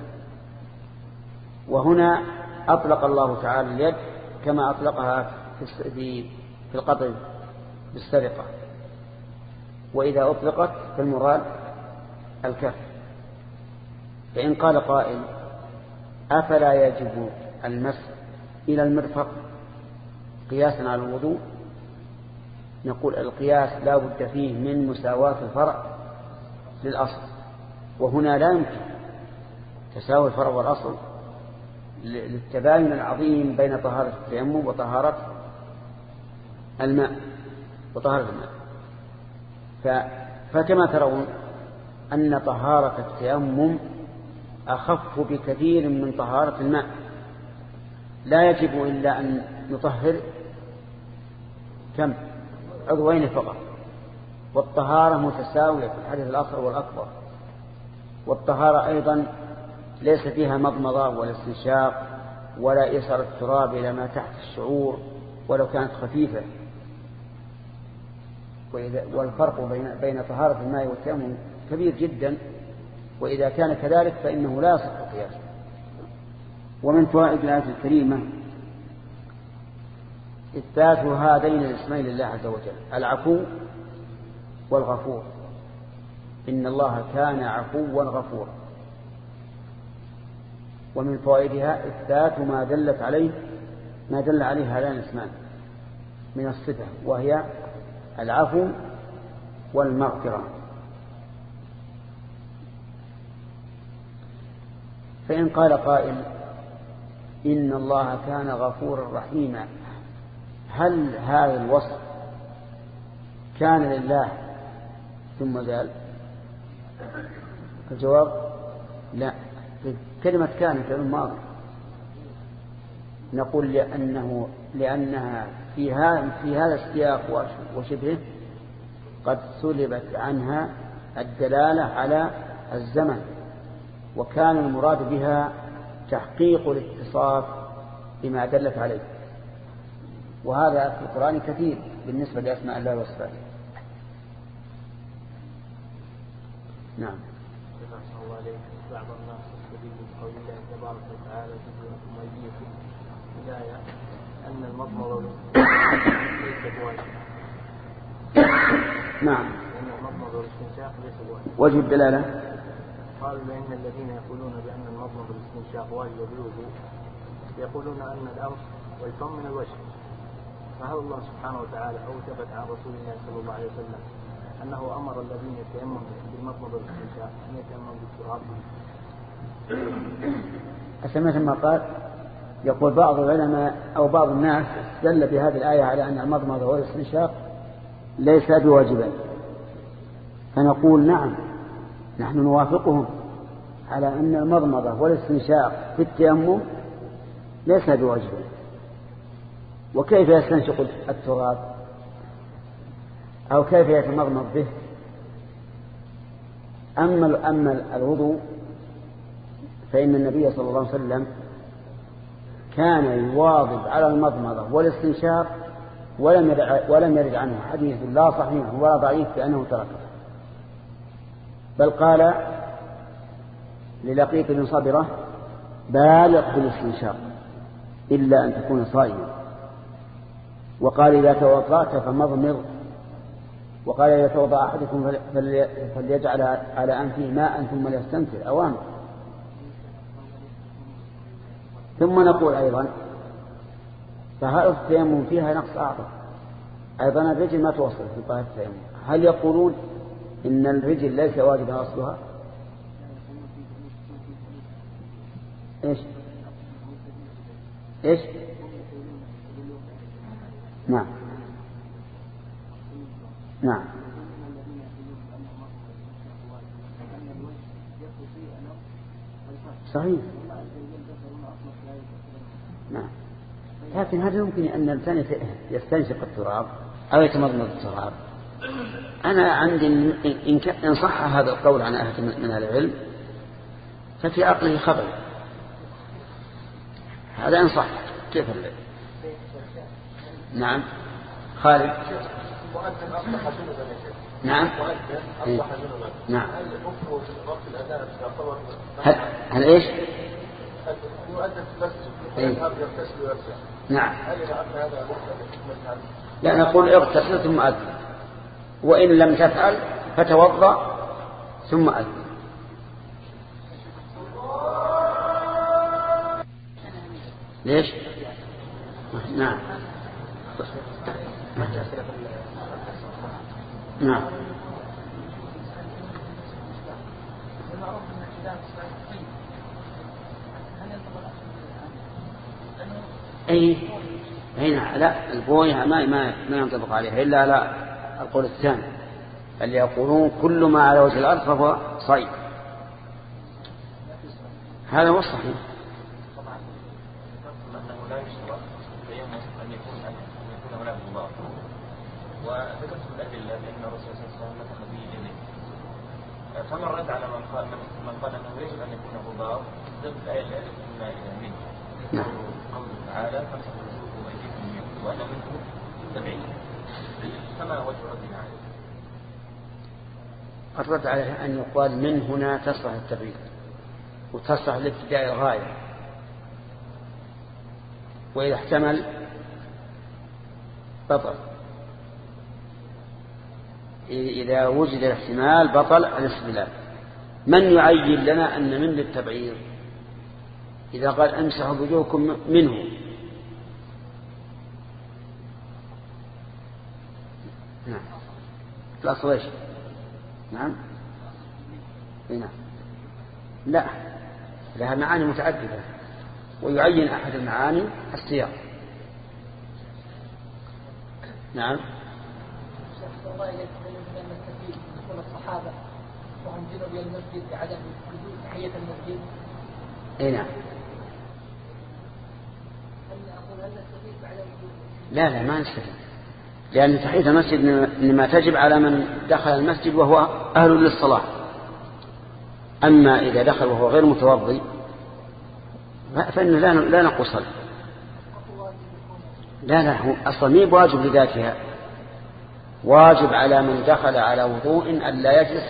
وهنا أطلق الله تعالى اليد كما أطلقها في القطع بالسرقة، وإذا أطلقت فالمراد الكف. فإن قال قائل أفلا يجب المسح إلى المرفق قياسا على الوضوء؟ نقول القياس لا بد فيه من مساواة الفرع للأصل، وهنا لا يمكن تساوي الفرع والأصل للتباين العظيم بين طهارة التيمم وطهارة الماء. فكما ترون أن طهارة التيمم أخف بكثير من طهارة الماء، لا يجب إلا أن نطهر كم عضوين فقط، والطهارة متساوية في الحدث الأصغر والأكبر. والطهارة أيضا ليس فيها مضمضة ولا استنشاق ولا إيصال التراب إلى ما تحت الشعور ولو كانت خفيفة. والفرق بين طهارة الماء والتيمم كبير جدا، وإذا كان كذلك فإنه لا يصح قياسه. ومن فوائد الآية الكريمة إثبات هذين الاسمين لله عز وجل، العفو والغفور. إن الله كان عفوا غفورا. ومن فوائدها إثبات ما دل عليه هذان الاسمان من الصفة، وهي العفو والمغفرة. فإن قال قائل إن الله كان غفورا رحيما، هل هذا الوصف كان لله ثم زال؟ الجواب لا. كلمة كان فعل ماضي، نقول لأنها في هذا السياق وشبهه قد سلبت عنها الدلالة على الزمن، وكان المراد بها تحقيق الاتصاف بما دلت عليه، وهذا في القرآن كثير بالنسبة لأسماء الله وصفاته. نعم. بعض الناس يستدل بقول الله تبارك وتعالى وجوهكم وأيديكم بداية أن المضمضة ليس بواجب. نعم. أن المضمضة والاستنشاق ليس بواجب. وجه الدلالة قالوا لأن الذين يقولون بأن المضمضة والاستنشاق واجب بالوضوء يقولون أن الأنف والفم من الوجه، فهل الله سبحانه وتعالى أوجبت عن رسول الله صلى الله عليه وسلم أنه أمر الذين يتيممون بالمضمضة والاستنشاق أن يتيمموا بالتراب؟ أسمعت ما قال يقول بعض العلماء أو بعض الناس دل بهذه الآية على أن المضمضة والاستنشاق ليس بواجبين، فنقول نعم، نحن نوافقهم على أن المضمضة والاستنشاق في التيمم ليس بواجب. وكيف يستنشق التراب أو كيف يتمضمض به؟ أما الوضوء فإن النبي صلى الله عليه وسلم كان يواظب على المضمضة والاستنشاق ولم يرد عنه حديث لا صحيح ولا ضعيف بأنه تركه، بل قال للقيط بن صبرة بالغ بالاستنشاق إلا أن تكون صائما، وقال إذا توضأت فمضمض، وقال إذا توضأ أحدكم فليجعل على أنفه ماء ثم ليستنثر أوامر. ثم نقول أيضا فهل التيمم فيها نقص أعظم؟ أيضا الرجل ما توصل في طهارة التيمم. هل يقولون إن الرجل ليس واجبا أصلها؟ إيش نعم صحيح. نعم، لكن هل يمكن أن الإنسان يستنشق التراب أو يتمضمض التراب؟ أنا عندي إن صح هذا القول عن أهل من العلم ففي عقله خبر، هذا إن صح. كيف الليل؟ نعم خالد. نعم نعم. هل إيش؟ نعم. لا، نقول اغتسل ثم أذن، وإن لم تفعل فتوضأ ثم أذن. ليش؟ نعم نعم. أي هنا لا، البوية ما ينطبق عليها إلا على القول الثاني اللي يقولون كل ما على وجه الأرض فهو صيد. هذا هو الصحيح. وذكرت الأدلة بأن الرسول صلى الله عليه وسلم مسح به يديه، فمن رد على من قال أنه يجب أن يكون غبار ضد الآية التي قلنا إلى منه قوله تعالى فامسحوا وجوهكم وأيديكم منه وأنا منه تبعين، فما وجه ردنا عليه؟ الرد عليه أن يقال من هنا تصلح التبعيد وتصلح لابتداء الغاية، وإذا احتمل بطل، إذا وجد الاحتمال بطل الاستدلال. من يعين لنا أن من للتبعير؟ إذا قال امسحوا وجوهكم منه، نعم الأصل إيش؟ نعم نعم. لا، لها معاني متعددة، ويعين أحد المعاني السياق. نعم. الصحابة وهم جنوا إلى المسجد بعدم وجود تحية المسجد. أي نعم. لا ما نستفيد، لأن تحية المسجد إنما تجب على من دخل المسجد وهو أهل للصلاة. أما إذا دخل وهو غير متوضي فإنه لا نقول صل. لا هو أصلا مين بواجب لذاتها، واجب على من دخل على وضوء أن لا يجلس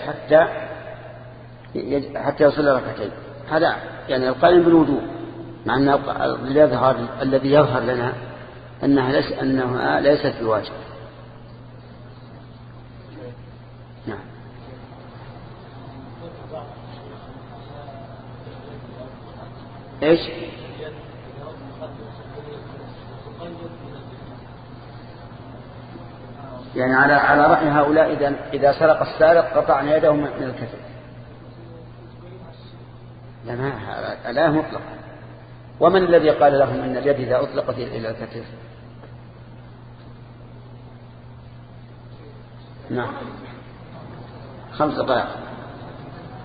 حتى يصلي ركعتين. هذا يعني القائم بالوضوء، مع أن الذي يظهر لنا أنها ليست بواجب. نعم. إيش؟ يعني على رأي هؤلاء إذا سرق السارق قطعنا يده من الكتف. لا مطلق. ومن الذي قال لهم أن اليد إذا أطلقت إلى الكتف؟ نعم 5 دقائق.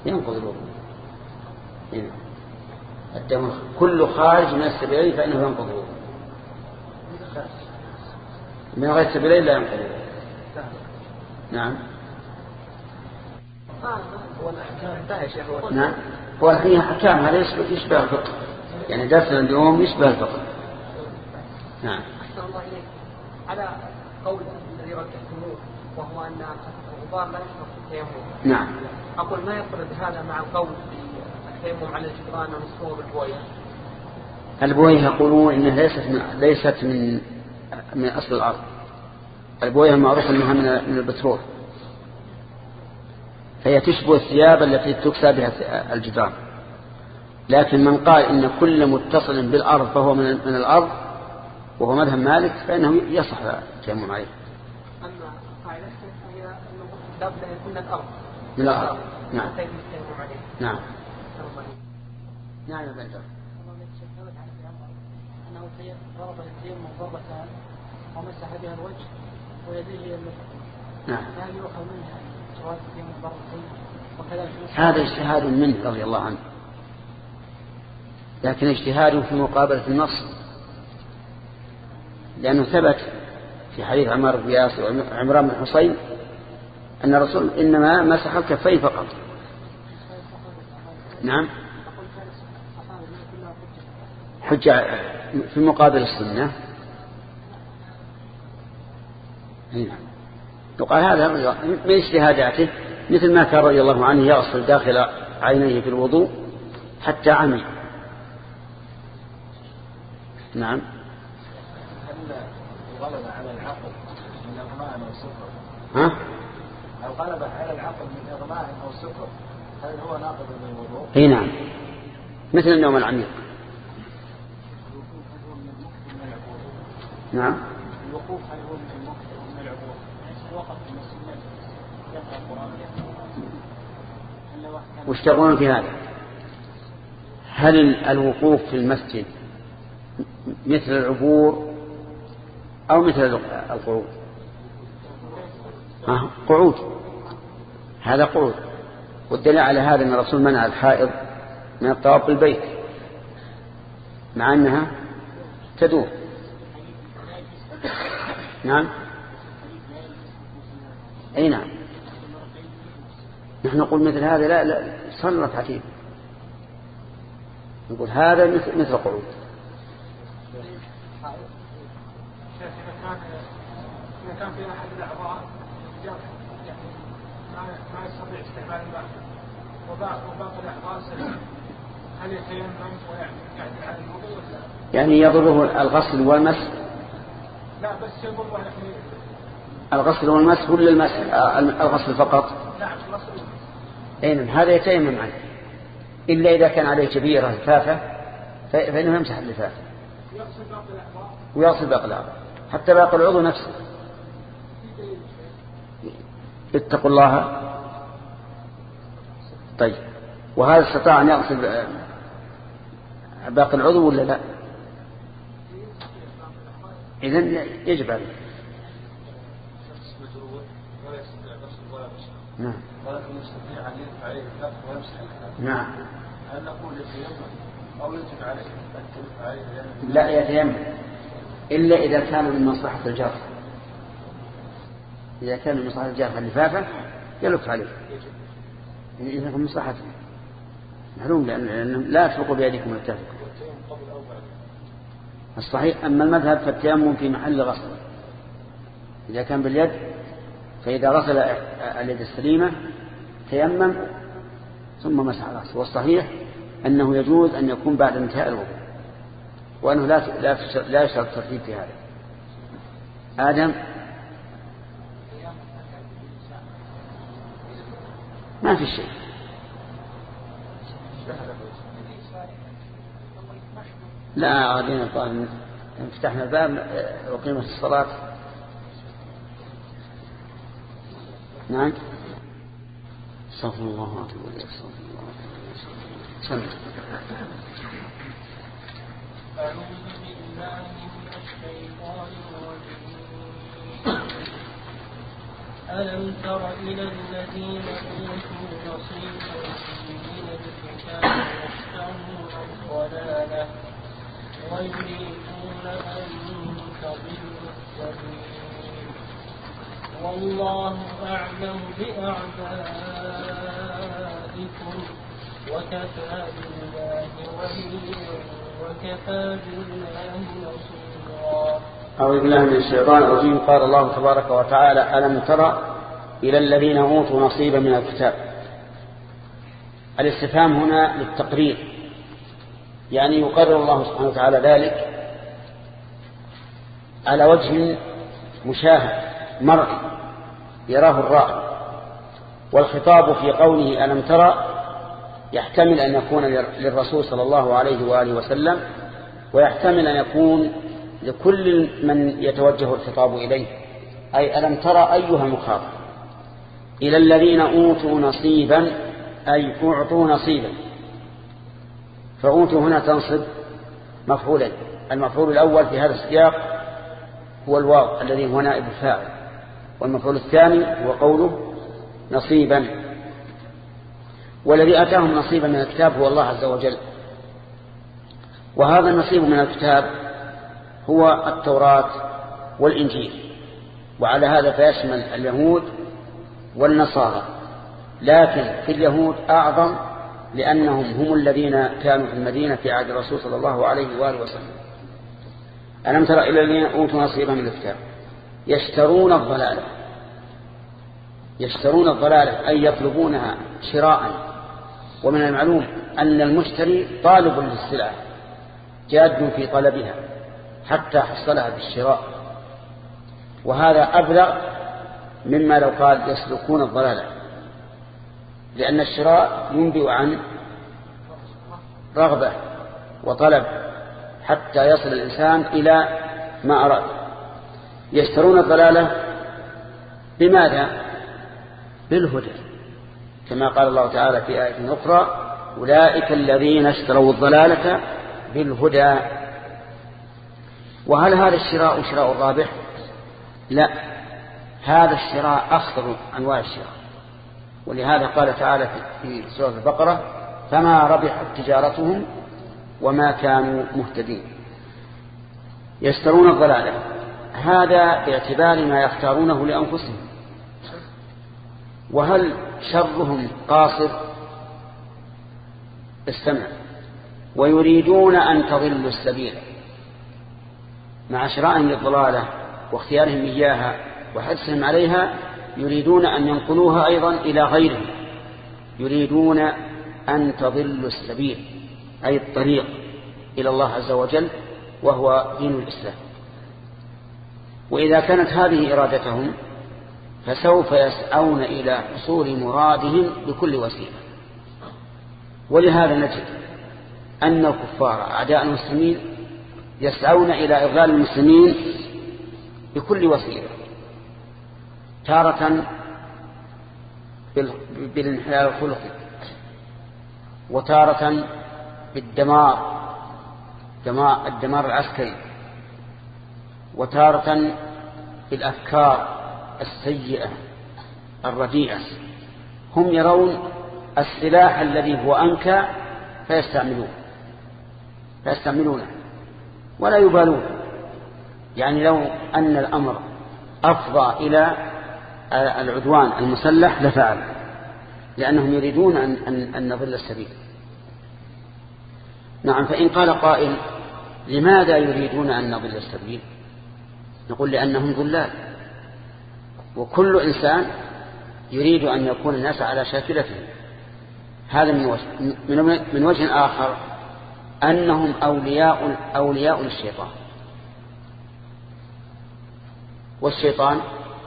ينقض الوضوء. الدم كل خارج من السبيلين فإنه ينقض الوضوء، من غير السبيلين لا ينقض الوضوء. نعم. نعم، هو فيها أحكام، هذا يشبه الفقه، يعني درسنا اليوم يشبه الفقه. نعم. أحسن الله إليك. على قول الذي رجحتموه وهو أن الغبار لا يشرب في التيمم. نعم. أقول ما يفرد هذا مع القول في التيمم على الجدران ومسحوه بالبويه. البويه يقولون إنها ليست من أصل الأرض. البويه معروف أنها من البترول، فهي تشبه الثياب التي تكسى بها الجدران. لكن من قال إن كل متصل بالأرض فهو من الأرض وهو مذهب مالك فإنه يصح التيمم عليه. أما قاعدته هي أنه لابد أن يكون الأرض من الأرض. نعم. نعم. نعم يا بنت. أنه ضرب التيمم ضربتان ومسح بها الوجه ويديه إلى المرفق. نعم. هل يؤخذ منها جواز التيمم ضربتين وكذلك؟ هذا اجتهاد منه رضي الله عنه، لكن اجتهاده في مقابلة النص، لأنه ثبت في حديث عمار بن ياسر وعمران بن حصين أن الرسول إنما مسح الكفين فقط. نعم. حجة في مقابل السنة. وقال هذا من اجتهاداته، مثل ما كان رضي الله عنه يغسل داخل عينيه في الوضوء حتى عمي. نعم. هل غلب على العقل من إغماء أو سكر؟ ها؟ هل غلب على العقل من إغماء أو سكر هل هو ناقض للوضوء؟ اي نعم، مثل النوم العميق. نعم. الوقوف هل هو من المخ ومن العبور؟ وقف في المسجد يقرأ القرآن. وش تقولون في هذا؟ هل الوقوف في المسجد مثل العبور أو مثل القعود؟ قعود، هذا قعود. والدليل على هذا أن الرسول منع الحائض من الطواف بالبيت مع أنها تدور. نعم. أي نعم. نحن نقول مثل هذا لا صلت عتيب، نقول هذا مثل قعود. إذا كان في أحد الأعضاء ما يستطيع استعمال الماء وباقي الأعضاء سليم، هل يتيمم ويعتمد على الوضوء ولا؟ يعني يضره الغسل والمسح؟ لا، بس يضره يعني الغسل والمسح ولا الغسل فقط؟ نعم، الغسل. أي هذا يتيمم عنه، إلا إذا كان عليه جبيرة لفافة فإنه يمسح اللفافة ويغسل باقي الأعضاء حتى باقي العضو نفسه. اتقوا الله. طيب، وهذا استطاع أن يغسل باقي العضو ولا لا؟ إذن يجب عليه. نعم. ولكن يستطيع أن يدفع عليه الكف ويمسح الكف. نعم. هل نقول يتيمم أو يجب عليه أن تدفع عليه؟ لا يتيمم، إلا إذا كان من مصلحة الجرح. إذا كان من مصلحة الجرح اللفافة يلف عليه، يعني إذا كان مصلحته معلوم، لأن لا تفرقوا بيدكم التفرق. الصحيح أما المذهب فالتيمم في محل غسل. إذا كان باليد فإذا غسل اليد السليمة تيمم ثم مسح رأسه. والصحيح أنه يجوز أن يكون بعد انتهاء الوضوء، وأنه لا يشترط الترتيب في هذا. آدم ما في شيء. لا علينا طال فتحنا الباب وقيمة الصلاة. نعم. استغفر الله واتوب اليه. استغفر الله. سمع. أعوذ بالله من الشيطان الرجيم. ألم تر إلى الذين أوتوا نصيبا من الكتاب يشترون الضلالة ويريدون أن تضلوا السبيل والله أعلم بأعدائكم وكفى بالله وليا وكفى بالله نصيرا. أعوذ بالله من الشيطان الرجيم. قال الله تبارك وتعالى: ألم تر إلى الذين أوتوا نصيبا من الكتاب. الاستفهام هنا للتقرير، يعني يقرر الله سبحانه وتعالى ذلك على وجه مشاهد مرئي يراه الرائي. والخطاب في قوله ألم ترى يحتمل أن يكون للرسول صلى الله عليه وآله وسلم، ويحتمل أن يكون لكل من يتوجه الخطاب إليه، أي ألم ترى أيها المخاطب إلى الذين أوتوا نصيبا، أي أعطوا نصيبا. فأوتوا هنا تنصب مفعولا. المفعول الأول في هذا السياق هو الواو الذي هو نائب الفاعل، والمفعول الثاني هو قوله نصيبا. والذي أتاهم نصيبا من الكتاب هو الله عز وجل. وهذا النصيب من الكتاب هو التوراة والإنجيل، وعلى هذا فيشمل اليهود والنصارى، لكن في اليهود أعظم لأنهم هم الذين كانوا في المدينة في عهد الرسول صلى الله عليه وآله وسلم. ألم تر إلى الذين أوتوا نصيبا من الكتاب يشترون الضلالة. يشترون الضلالة أي يطلبونها شراء. ومن المعلوم أن المشتري طالب للسلعة جاد في طلبها حتى حصلها بالشراء، وهذا أبلغ مما لو قال يسلكون الضلالة، لأن الشراء ينبئ عن رغبة وطلب حتى يصل الإنسان إلى ما أراد. يشترون الضلالة بماذا؟ بالهدى، كما قال الله تعالى في آية أخرى: أولئك الذين اشتروا الضلالة بالهدى. وهل هذا الشراء شراء الرابح؟ لا، هذا الشراء أخطر أنواع الشراء. ولهذا قال تعالى في سورة البقرة: فما ربحت تجارتهم وما كانوا مهتدين. يشترون الضلالة، هذا باعتبار ما يختارونه لأنفسهم. وهل شرهم قاصر؟ استمع: ويريدون أن تضلوا السبيل. مع شرائهم للضلالة واختيارهم إياها وحرصهم عليها يريدون أن ينقلوها أيضا إلى غيرهم. يريدون أن تضلوا السبيل أي الطريق إلى الله عز وجل، وهو دين الإسلام. وإذا كانت هذه إرادتهم فسوف يسعون إلى حصول مرادهم بكل وسيلة. ولهذا نجد أن الكفار أعداء المسلمين يسعون إلى إضلال المسلمين بكل وسيلة، تارة بالانحلال الخلقي، وتارة بالدمار، الدمار العسكري، وتارة بالأفكار السيئة الرديئة. هم يرون السلاح الذي هو أنكى فيستعملونه ولا يبالون. يعني لو أن الأمر أفضى إلى العدوان المسلح لفعل، لأنهم يريدون أن نضل السبيل. نعم، فإن قال قائل: لماذا يريدون أن نضل السبيل؟ نقول: لأنهم ضلال، وكل إنسان يريد أن يكون الناس على شاكلته. هذا من وجه آخر أنهم أولياء للشيطان. والشيطان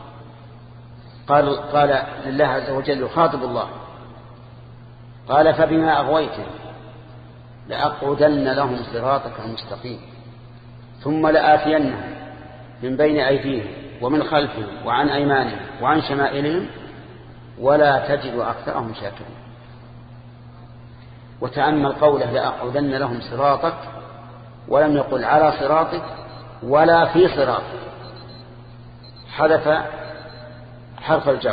قال لله عز وجل يخاطب الله، قال: فبما أغويتني لأقعدن لهم صراطك المستقيم ثم لآتينهم من بين أيديهم ومن خلفهم وعن أيمانهم وعن شمائلهم ولا تجد أكثرهم شاكرين. وتأمل قوله: لأقعدن لهم صراطك، ولم يقل على حرف الجر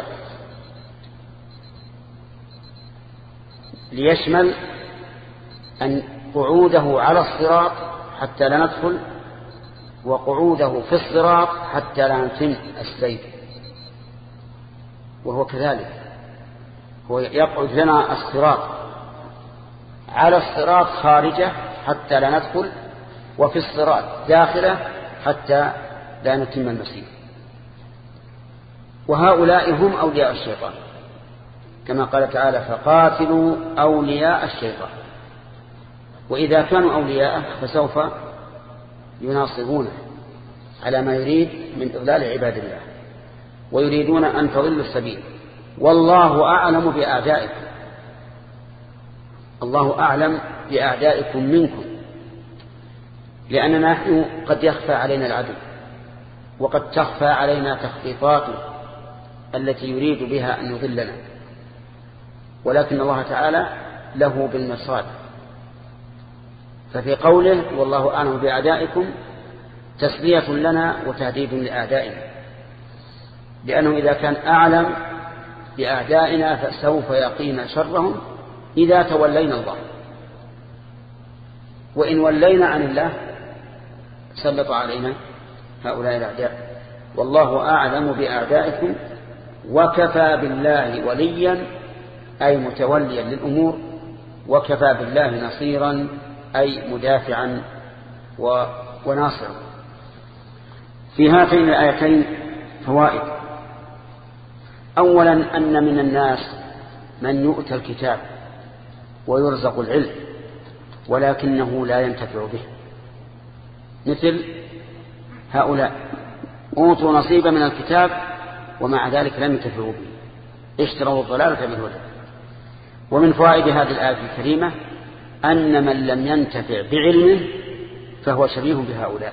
ليشمل أن قعوده على الصراط حتى لا ندخل، وقعوده في الصراط حتى لا نتم السير. وهو كذلك، هو يقعد لنا الصراط على الصراط خارجه حتى لا ندخل، وفي الصراط داخله حتى لا نتم المسير. وهؤلاء هم أولياء الشيطان، كما قال تعالى: فقاتلوا أولياء الشيطان. وإذا كانوا أولياءه فسوف يناصرونه على ما يريد من إضلال عباد الله، ويريدون أن تضلوا السبيل. والله أعلم بأعدائكم، الله أعلم بأعدائكم منكم، لأننا نحن قد يخفى علينا العدو، وقد تخفى علينا تخطيطاته التي يريد بها أن يضلنا، ولكن الله تعالى له بالمرصاد. ففي قوله والله أعلم بأعدائكم تسلية لنا وتهديد لأعدائنا، لأنه إذا كان أعلم بأعدائنا فسوف يقينا شرهم إذا تولينا الله، وإن ولينا عن الله سلط علينا هؤلاء الأعداء. والله أعلم بأعدائكم وكفى بالله وليا أي متوليا للأمور، وكفى بالله نصيرا أي مدافعا وناصرا. في هاتين الآيتين فوائد: أولا أن من الناس من يؤتى الكتاب ويرزق العلم ولكنه لا ينتفع به، مثل هؤلاء أوتوا نصيبا من الكتاب ومع ذلك لم ينتفعوا به، اشتروا الضلالة بالهدى. ومن فوائد هذه الآية الكريمة أن من لم ينتفع بعلمه فهو شبيه بهؤلاء،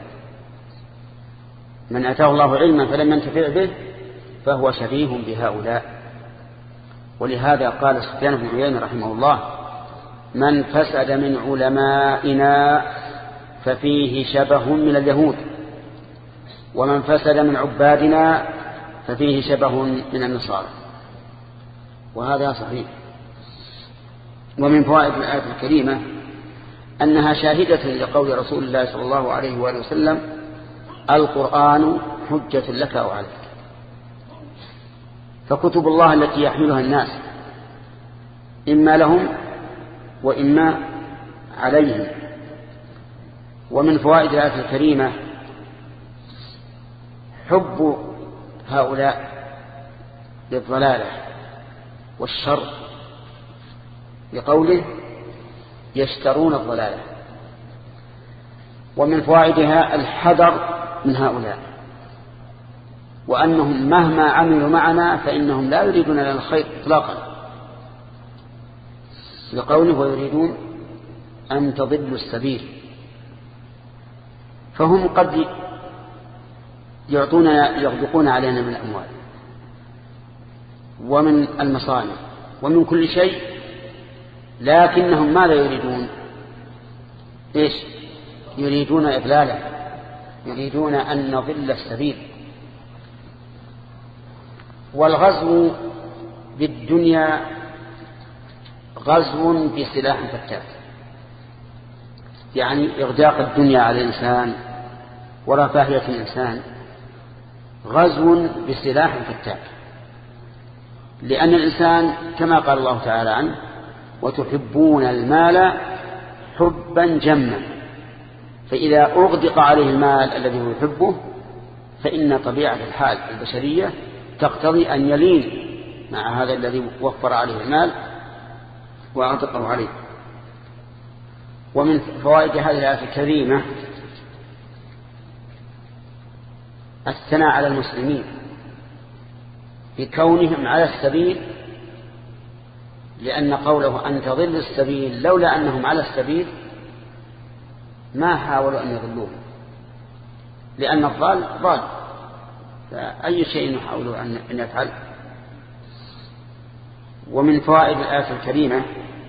من أتاه الله علما فلم ينتفع به فهو شبيه بهؤلاء. ولهذا قال سفيان بن عيينة رحمه الله: من فسد من علمائنا ففيه شبه من اليهود، ومن فسد من عبادنا ففيه شبه من النصارى. وهذا صحيح. ومن فوائد الآية الكريمة أنها شاهدة لقول رسول الله صلى الله عليه وآله وسلم: القرآن حجة لك أو عليك. فكتب الله التي يحملها الناس إما لهم وإما عليهم. ومن فوائد الآية الكريمة حب هؤلاء للضلالة والشر، بقوله: يشترون الضلالة. ومن فوائدها الحذر من هؤلاء، وأنهم مهما عملوا معنا فإنهم لا يريدون لنا الخير إطلاقا، بقوله: ويريدون أن تضلوا السبيل. فهم قد يغدقون علينا من الأموال ومن المصانع ومن كل شيء، لكنهم ماذا يريدون؟ إيش يريدون؟ إضلالا، يريدون أن نضل السبيل. والغزو بالدنيا غزو بسلاح فتاك، يعني إغداق الدنيا على الإنسان ورفاهية الإنسان غزو بسلاح فتاك، لأن الإنسان كما قال الله تعالى عنه: وتحبون المال حبا جما. فإذا أغدق عليه المال الذي هو يحبه فإن طبيعة الحال البشرية تقتضي أن يلين مع هذا الذي وفر عليه المال وأغدقه عليه. ومن فوائد هذه الآية الكريمة الثناء على المسلمين بكونهم على السبيل، لأن قوله أن تضل السبيل لولا أنهم على السبيل ما حاولوا أن يضلوه، لأن الضال ضال، فأي شيء يحاولوا أن يفعل. ومن فوائد الآية الكريمة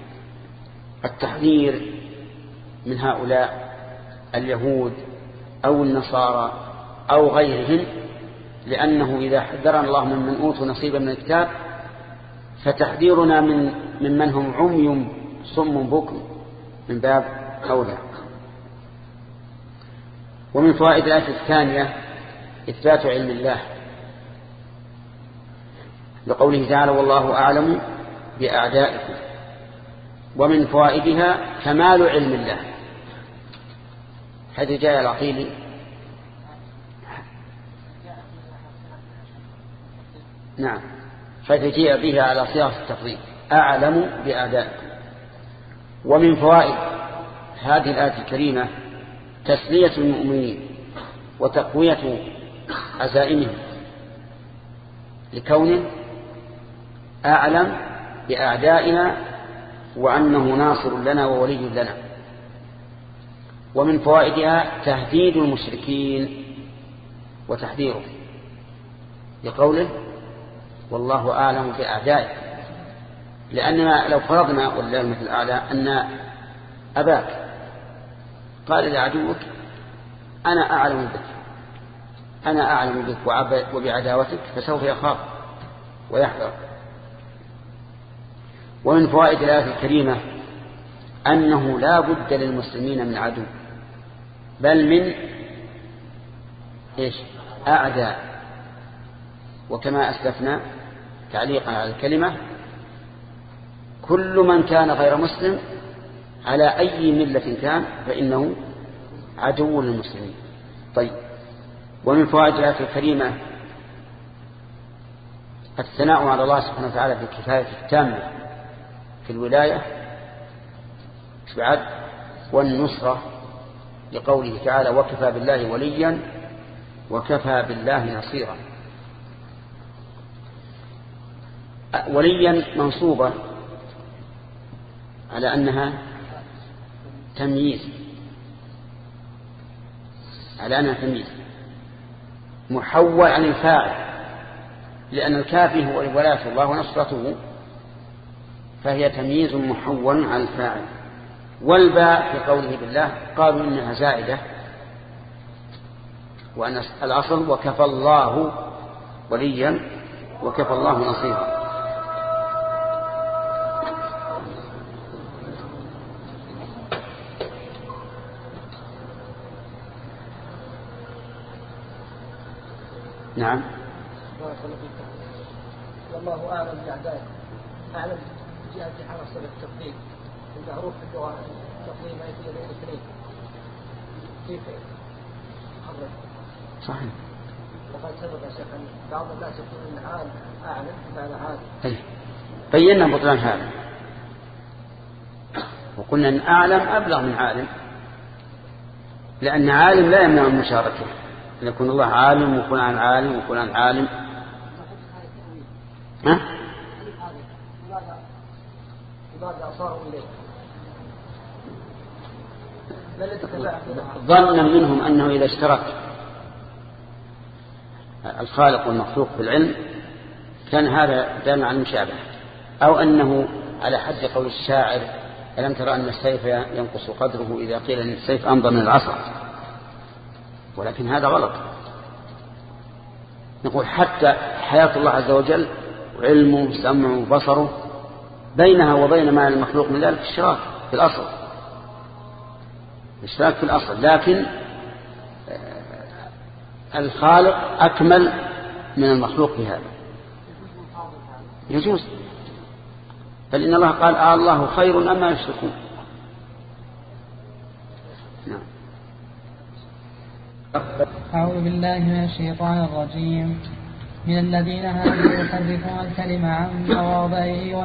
التحذير من هؤلاء اليهود أو النصارى أو غيرهم لأنه إذا حذرنا الله ممن أوتوا نصيبا من الكتاب فتحذيرنا ممن هم عمي صم بكم من باب أولى. ومن فوائد الآية الثانية إثبات علم الله لقوله تعالى والله أعلم بأعدائكم. ومن فوائدها كمال علم الله، حيث جاء العقيل نعم حيث جاء بها على صيغة التفضيل أعلم بأعدائكم. ومن فوائد هذه الآية الكريمة تسلية المؤمنين وتقوية عزائمهم لكونه أعلم بأعدائنا وأنه ناصر لنا وولي لنا. ومن فوائدها تهديد المشركين وتحذيره لقوله والله أعلم بأعدائك، لأننا لو فرضنا والله مثل الأعلى أن أباك قال لعدوك أنا أعلم بك أنا أعلم بك وبعداوتك فسوف يخاف ويحذر. ومن فوائد الآية الكريمة أنه لا بد للمسلمين من عدو بل من أعداء. وكما أسلفنا تعليقا على الكلمة كل من كان غير مسلم على أي ملة كان فإنه عدو للمسلمين. طيب. ومن فوائد الآية الكريمة الثناء على الله سبحانه وتعالى في الكفاية التامة في الولاية بعد والنصرة لقوله تعالى وكفى بالله وليا وكفى بالله نصيرا. وليا منصوبة على أنها تمييز محول عن الفاعل لأن الكافي هو ولاية الله ونصرته فهي تمييز محول عن الفاعل. والباء في قوله بالله قالوا إنها زائدة وأن الأصل وكفى الله وليا وكفى الله نصيرا. نعم. والله أعلم بأعدائكم أعلم جهة حرص التقديم المعروف في اللغة التقديم ما يفيد بين الاثنين كيف حرص صحيح. وقد سبق يا شيخ أن بعض الناس يقول إن عالم أعلم بمعنى عالم بينا بطلان هذا وقلنا أن أعلم أبلغ من عالم لأن عالم لا يمنع المشاركة أن يكون الله عالم وفلان عالم وفلان عالم. ها؟ ظنا منهم أنه إذا اشترك الخالق والمخلوق في العلم كان هذا دال عن المشابهة أو أنه على حد قول الشاعر ألم ترى أن السيف ينقص قدره إذا قيل أن السيف أمضى من العصا. ولكن هذا غلط. نقول حتى حياة الله عز وجل وعلمه سمعه وبصره بينها وبين ما المخلوق من ذلك اشتراك في الأصل لكن الخالق أكمل من المخلوق في هذا يجوز. بل إن الله قال الله خير أما يشركون. أعوذ بالله من الشيطان الرجيم. من الذين هادوا يحرفون الكلم عن مواضعه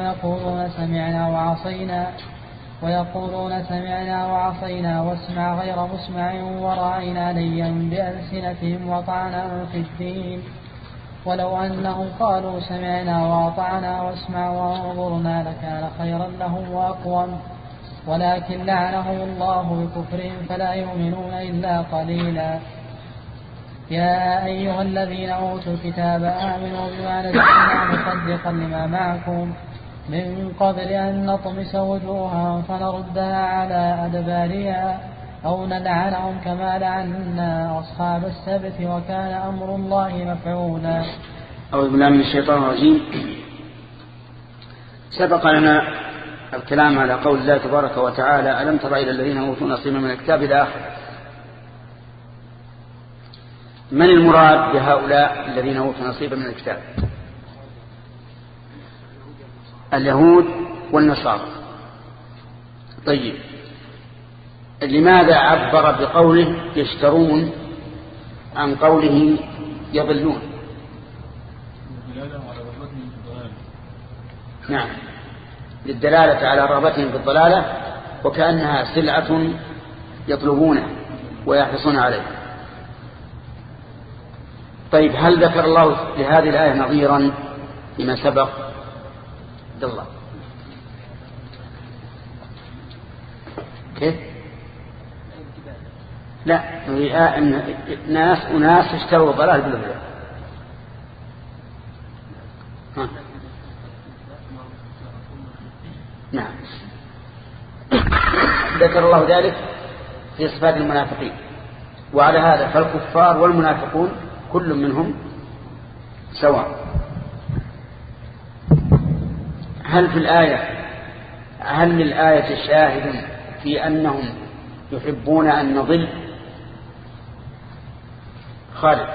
ويقولون سمعنا وعصينا واسمع غير مسمع وراعنا ليا بألسنتهم وطعنا في الدين ولو أنهم قالوا سمعنا وأطعنا واسمع وانظرنا لكان خيرا لهم وأقوم ولكن لعنهم الله بكفرهم فلا يؤمنون إلا قليلا. يا أيها الذين أوتوا الكتاب آمنوا بما نزلنا مصدقا لما معكم من قبل أن نطمس وجوها فنردها على أدبارها أو نلعنهم كما لعنا أصحاب السبت وكان أمر الله مفعولا. أعوذ بالله من الشيطان الرجيم. سبق لنا الكلام على قول الله تبارك وتعالى: ألم تر إلى الذين أوتوا نصيبا من الكتاب إلى آخره. من المراد بهؤلاء الذين أوتوا نصيبا من الكتاب؟ اليهود والنصارى. طيب، لماذا عبر بقوله يشترون عن قوله يضلون؟ نعم، للدلالة على رغبتهم في الضلالة، وكأنها سلعة يطلبونها ويحرصون عليها. طيب، هل ذكر الله لهذه الآية نظيرا لما سبق؟ عبد الله كيف؟ لا، أناس اشتروا ضلال بالهدى. نعم، ذكر الله ذلك في صفات المنافقين. وعلى هذا فالكفار والمنافقون كل منهم سواء. هل للآية شاهد في أنهم يحبون أن نضل؟ خالد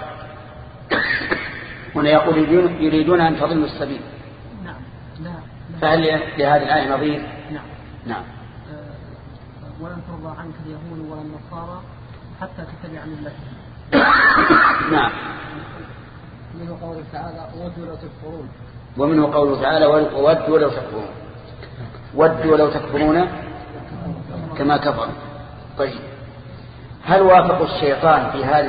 هنا يقول يريدون أن تضلوا السبيل. نعم. لا. فهل لهذه الآية نظير؟ نعم. نعم. ولن ترضى عنك اليهود ولا النصارى حتى تتبع ملتهم. نعم. منه قوله تعالى: ودوا لو تكفرون. ومنه قوله تعالى: ودوا لو تكفرون. ودوا لو تكفرون كما كفر. طيب، هل وافقوا الشيطان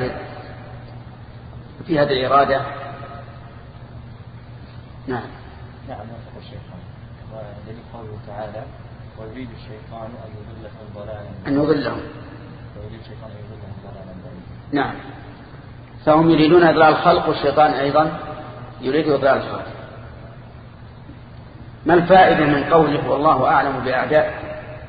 في هذه الإرادة؟ نعم وافقوا الشيطان، ودليل قوله تعالى: ويريد الشيطان أن يضلهم ضلالا بعيدا. نعم، فهم يريدون إضلال الخلق، والشيطان أيضا يريد إضلال الخلق. ما الفائدة من قوله والله أعلم بأعدائه؟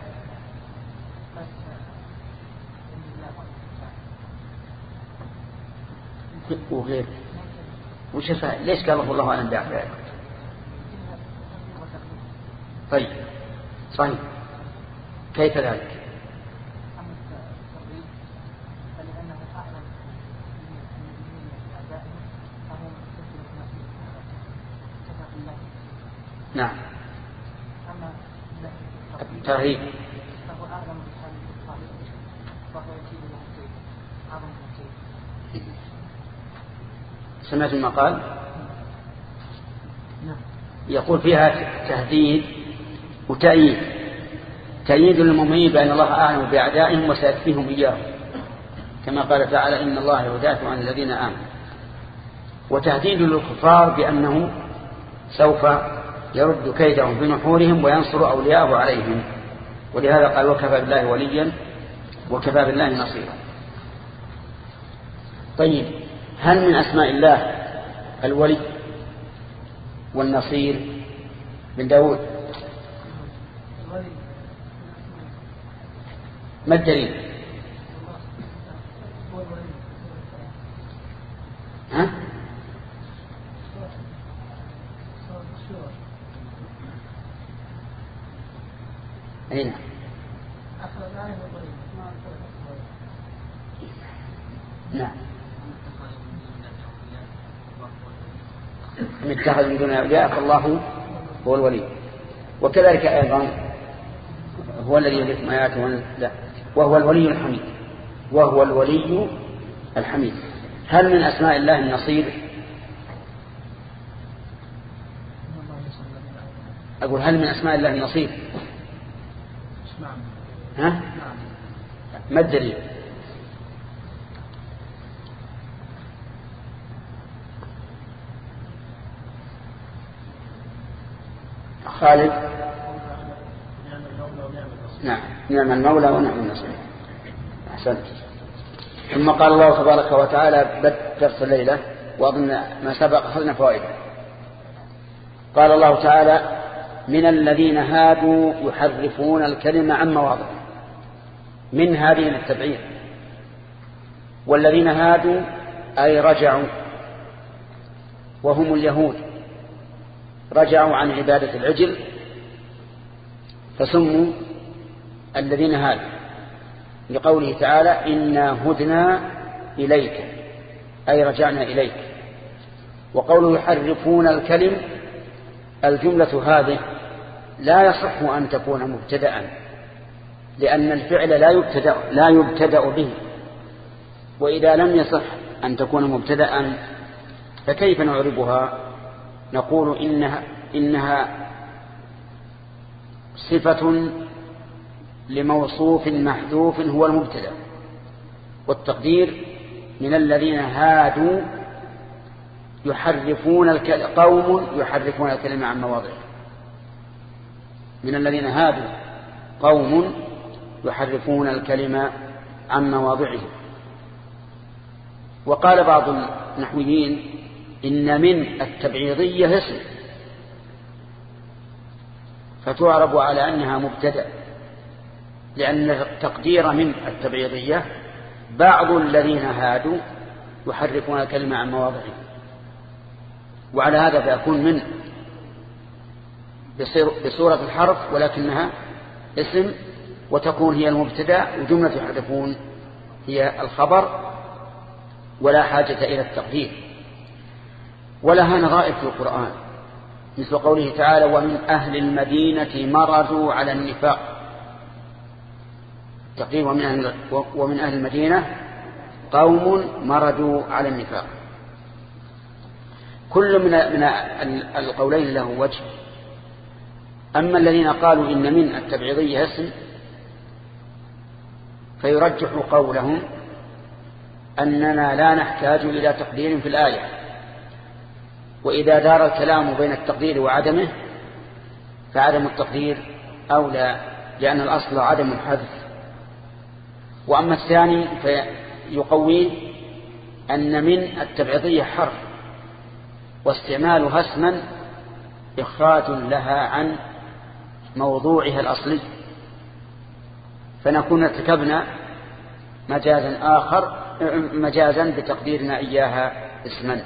وغير وش الفائدة؟ ليش قال الله أعلم بأعدائه؟ طيب، صحيح، كيف ذلك؟ نعم، الترهيب. سمعت المقال؟ يقول فيها تهديد وتأييد. تأييد للمؤمنين بأن الله أعلم بأعدائهم وسيكفيهم إياهم، كما قال تعالى: إن الله يدافع عن الذين آمنوا. وتهديد للكفار بأنه سوف يرد كيدهم بنحورهم وينصر أولياءه عليهم. ولهذا قال: وكفى بالله وليا وكفى بالله نصيرا. طيب، هل من أسماء الله الولي والنصير من داود؟ ما الدليل؟ ها؟ أين؟ نعم، من اتخذ من دون أولياء فالله هو الولي. وكذلك أيضا هو الذي يريكم آياته وهو الولي الحميد. وهو الولي الحميد. هل من أسماء الله النصير؟ أقول هل من أسماء الله النصير؟ ها؟ ما الدليل؟ خالد. نعم، نعم المولى ونعم النصير. أحسنت. ثم قال الله تبارك وتعالى بدرس الليلة، وأظن ما سبق أخذنا فوائده. قال الله تعالى: من الذين هادوا يحرفون الكلمة عن مواضعه. من هذه للتبعير. والذين هادوا أي رجعوا، وهم اليهود، رجعوا عن عبادة العجل فسموا الذين هادوا، لقوله تعالى إنا هدنا إليك أي رجعنا إليك. وقوله يحرفون الكلم، الجملة هذه لا يصح أن تكون مبتدأ، لأن الفعل لا يبتدأ به، وإذا لم يصح أن تكون مبتدأ فكيف نعربها؟ نقول إنها صفة لموصوف محذوف هو المبتدأ، والتقدير من الذين هادوا قوم يحرفون الكلمة عن مواضعه. من الذين هادوا قوم يحرفون الكلمة عن مواضعه. وقال بعض النحويين إن من التبعيضية اسم، فتعرب على أنها مبتدأ، لأن التقدير من التبعيضية بعض الذين هادوا يحرفون الكلمة عن مواضعه، وعلى هذا فيكون من بصورة الحرف ولكنها اسم، وتكون هي المبتدأ، وجملة يحرفون هي الخبر، ولا حاجة إلى التقدير. ولها نظائر في القرآن، مثل قوله تعالى ومن أهل المدينة مرضوا على النفاق، تقدير ومن أهل المدينة قوم مرضوا على النفاق. كل من القولين له وجه. أما الذين قالوا إن من التبعيضية اسم فيرجح قولهم أننا لا نحتاج إلى تقدير في الآية، وإذا دار الكلام بين التقدير وعدمه فعدم التقدير أولى، لأن الأصل عدم الحذف. وأما الثاني فيقوي أن من التبعيضية حرف، واستعمالها اسما إخراج لها عن موضوعها الأصلي، فنكون ارتكبنا مجازا بتقديرنا إياها اسما،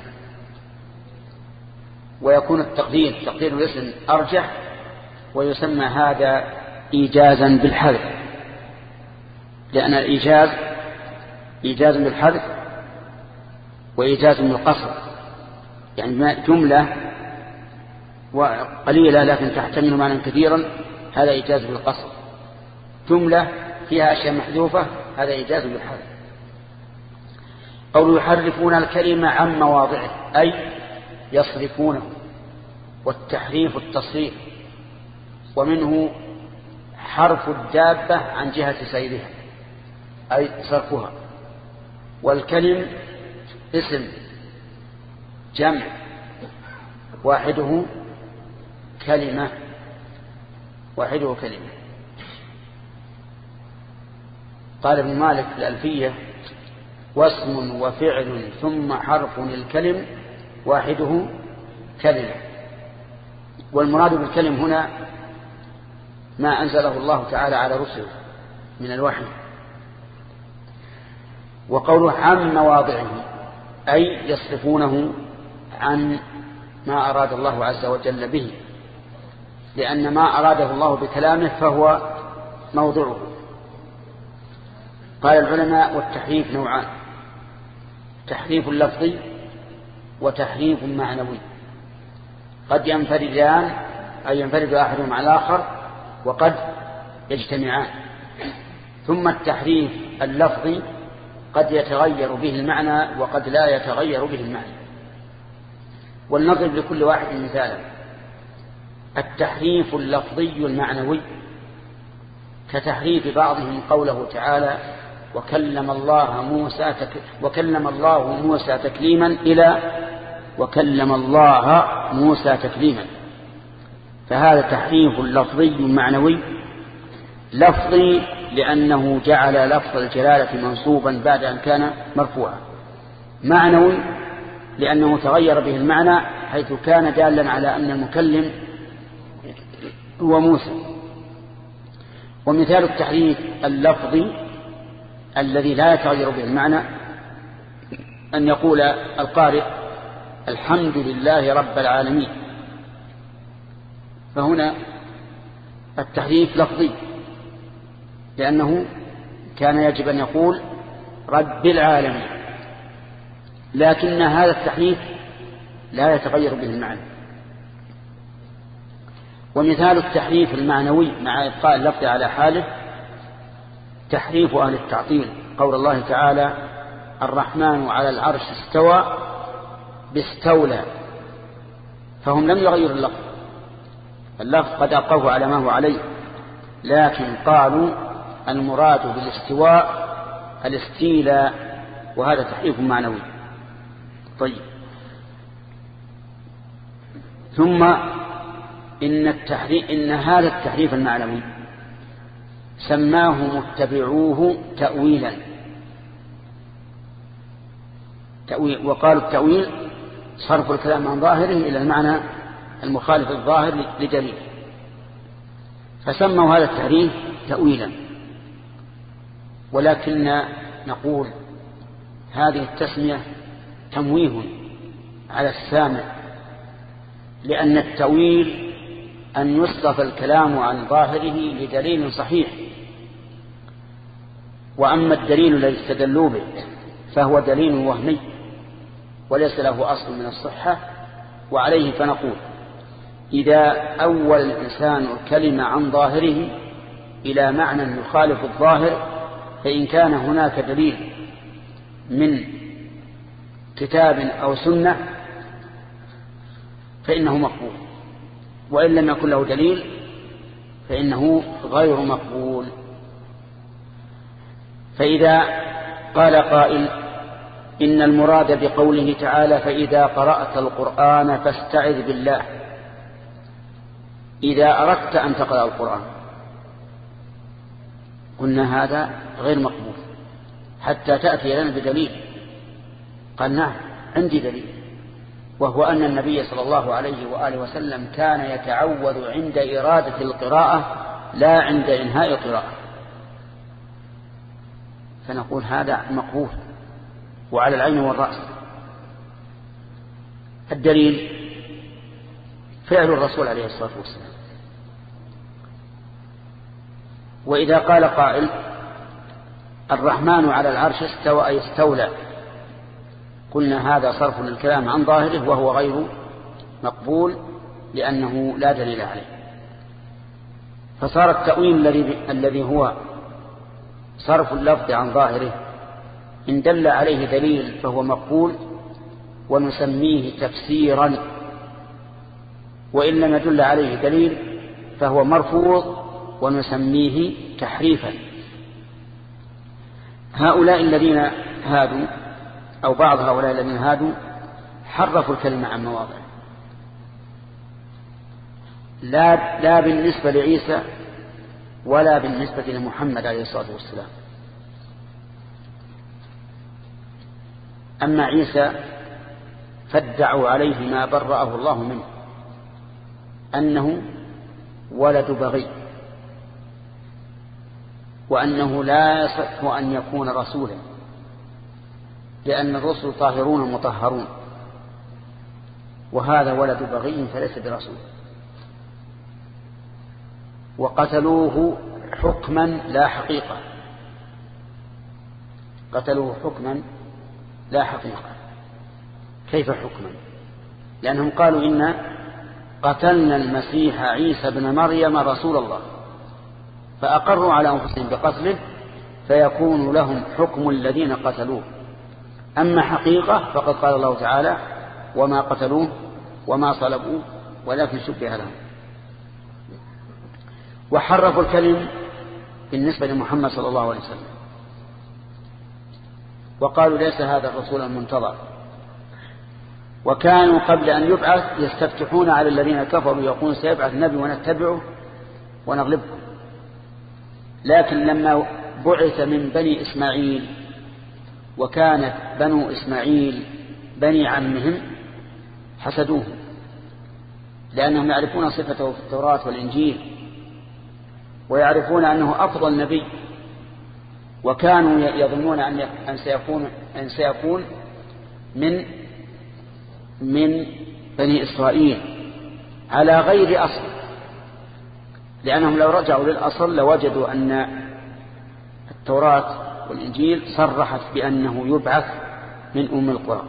ويكون تقدير الاسم أرجح، ويسمى هذا إيجازا بالحذف، لأن الإيجاز إيجاز بالحذف وإيجاز بالقصر، يعني جملة وقليلة لكن تحتمل معنى كثيرا، هذا إيجاز بالقصر. جملة فيها أشياء محذوفة، هذا إيجاز بالحذف. قولوا يحرفون الكلمة عن مواضعه أي يصرفونه، والتحريف التصريف، ومنه حرف الدابة عن جهة سيرها أي صرفها. والكلم اسم جمع واحده كلمة، قال ابن مالك في الألفية واسم وفعل ثم حرف الكلم واحده كلمة. والمراد بالكلم هنا ما أنزله الله تعالى على رسله من الوحي. وقوله عن مواضعه أي يصرفونه عن ما أراد الله عز وجل به، لأن ما أراده الله بكلامه فهو موضوعه. قال العلماء والتحريف نوعان: تحريف لفظي وتحريف معنوي، قد ينفردان أي ينفرد أحدهم على الآخر، وقد يجتمعان. ثم التحريف اللفظي قد يتغير به المعنى وقد لا يتغير به المعنى. ولنضرب لكل واحد مثالا. التحريف اللفظي المعنوي كتحريف بعضهم قوله تعالى وكلم الله موسى تكليما إلى وكلم الله موسى تكليما، فهذا تحريف لفظي معنوي. لفظي لأنه جعل لفظ الجلالة منصوبا بعد أن كان مرفوعا. معنوي لأنه تغير به المعنى حيث كان دالا على أن المكلم هو موسى. ومثال التحريف اللفظي الذي لا يتغير به المعنى أن يقول القارئ الحمد لله رب العالمين، فهنا التحريف لفظي، لأنه كان يجب أن يقول رب العالمين، لكن هذا التحريف لا يتغير به المعنى. ومثال التحريف المعنوي مع إبقاء اللفظ على حاله تحريف أهل التعطيل، قول الله تعالى الرحمن على العرش استوى باستولى، فهم لم يغيروا اللفظ قد أبقوه على ما هو عليه، لكن قالوا المراد بالاستواء الاستيلاء، وهذا تحريف معنوي. طيب، ثم إن هذا التحريف المعنوي سماه متبعوه تأويلا، وقالوا التأويل صرف الكلام عن ظاهره إلى المعنى المخالف الظاهر لدليل، فسموا هذا التحريف تأويلا. ولكن نقول هذه التسمية تمويه على السامع، لأن التأويل أن يصرف الكلام عن ظاهره لدليل صحيح، وأما الدليل الذي استدلوا به فهو دليل وهمي وليس له أصل من الصحة، وعليه فنقول إذا أول الإنسان الكلمة عن ظاهره إلى معنى يخالف الظاهر، فإن كان هناك دليل من كتاب أو سنة فإنه مقبول، وإن لم يكن له دليل فإنه غير مقبول. فإذا قال قائل إن المراد بقوله تعالى فإذا قرأت القرآن فاستعذ بالله، إذا أردت أن تقرأ القرآن، قلنا هذا غير مقبول حتى تأتي لنا بدليل. قال نعم عندي دليل، وهو أن النبي صلى الله عليه وآله وسلم كان يتعوذ عند إرادة القراءة لا عند إنهاء القراءة، فنقول هذا مقبول وعلى العين والرأس. الدليل فعل الرسول عليه الصلاة والسلام. وإذا قال قائل الرحمن على العرش استوى أي استولى، قلنا هذا صرف للكلام عن ظاهره وهو غير مقبول لأنه لا دليل عليه. فصار التأويل الذي هو صرف اللفظ عن ظاهره إن دل عليه دليل فهو مقبول ونسميه تفسيرا، وإن لم يدل عليه دليل فهو مرفوض ونسميه تحريفا. هؤلاء الذين هادوا أو بعض هؤلاء الذين هادوا حرفوا الكلمة عن مواضعه، لا بالنسبة لعيسى ولا بالنسبة لمحمد عليه الصلاة والسلام. أما عيسى فادعوا عليه ما برأه الله منه أنه ولد بغي، وأنه لا يصح أن يكون رسولا، لأن الرسل طاهرون مطهرون، وهذا ولد بغي فليس برسول. وقتلوه حكما لا حقيقة، قتلوه حكما لا حقيقة. كيف حكما؟ لأنهم قالوا إن قتلنا المسيح عيسى بن مريم رسول الله، فأقروا على أنفسهم بقتله فيكون لهم حكم الذين قتلوه. أما حقيقة فقد قال الله تعالى وما قتلوه وما صلبوه ولكن شبه لهم. وحرفوا الكلم بالنسبة لمحمد صلى الله عليه وسلم، وقالوا ليس هذا الرسول المنتظر. وكانوا قبل أن يبعث يستفتحون على الذين كفروا يقولون سيبعث نبي ونتبعه ونغلبكم، لكن لما بعث من بني إسماعيل وكانت بنو إسماعيل بني عمهم حسدوه، لأنهم يعرفون صفته في التوراة والإنجيل ويعرفون أنه أفضل نبي، وكانوا يظنون أن سيكون من بني إسرائيل على غير أصل، لأنهم لو رجعوا للأصل لوجدوا أن التوراة والإنجيل صرحت بأنه يبعث من أم القرى.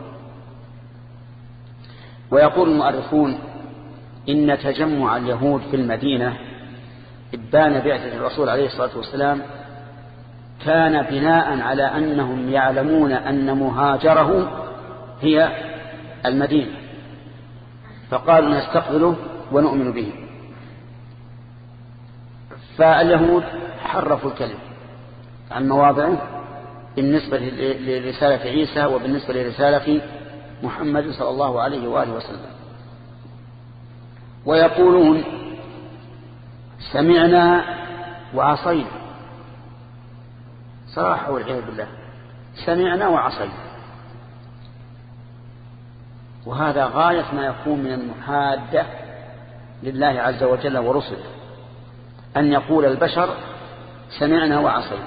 ويقول المؤرخون إن تجمع اليهود في المدينة إبان بعثة الرسول عليه الصلاة والسلام كان بناء على أنهم يعلمون أن مهاجره هي المدينة، فقالوا نستقبله ونؤمن به. فاليهود حرفوا الكلم عن مواضعه بالنسبة لرسالة عيسى وبالنسبة لرسالة محمد صلى الله عليه وآله وسلم. ويقولون سمعنا وعصينا، صراحة والعياذ بالله، سمعنا وعصينا. وهذا غاية ما يكون من المحادة لله عز وجل ورسله، أن يقول البشر سمعنا وعصينا.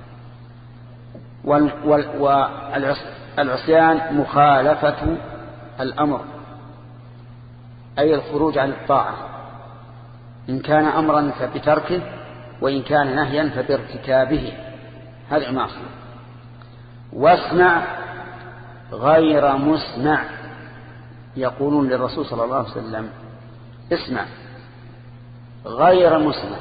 والعصيان مخالفة الأمر، أي الخروج عن الطاعة، إن كان أمرا فبتركه، وإن كان نهيا فبارتكابه، هذا معصية. واسمع غير مسمع، يقولون للرسول صلى الله عليه وسلم اسمع غير مسمع،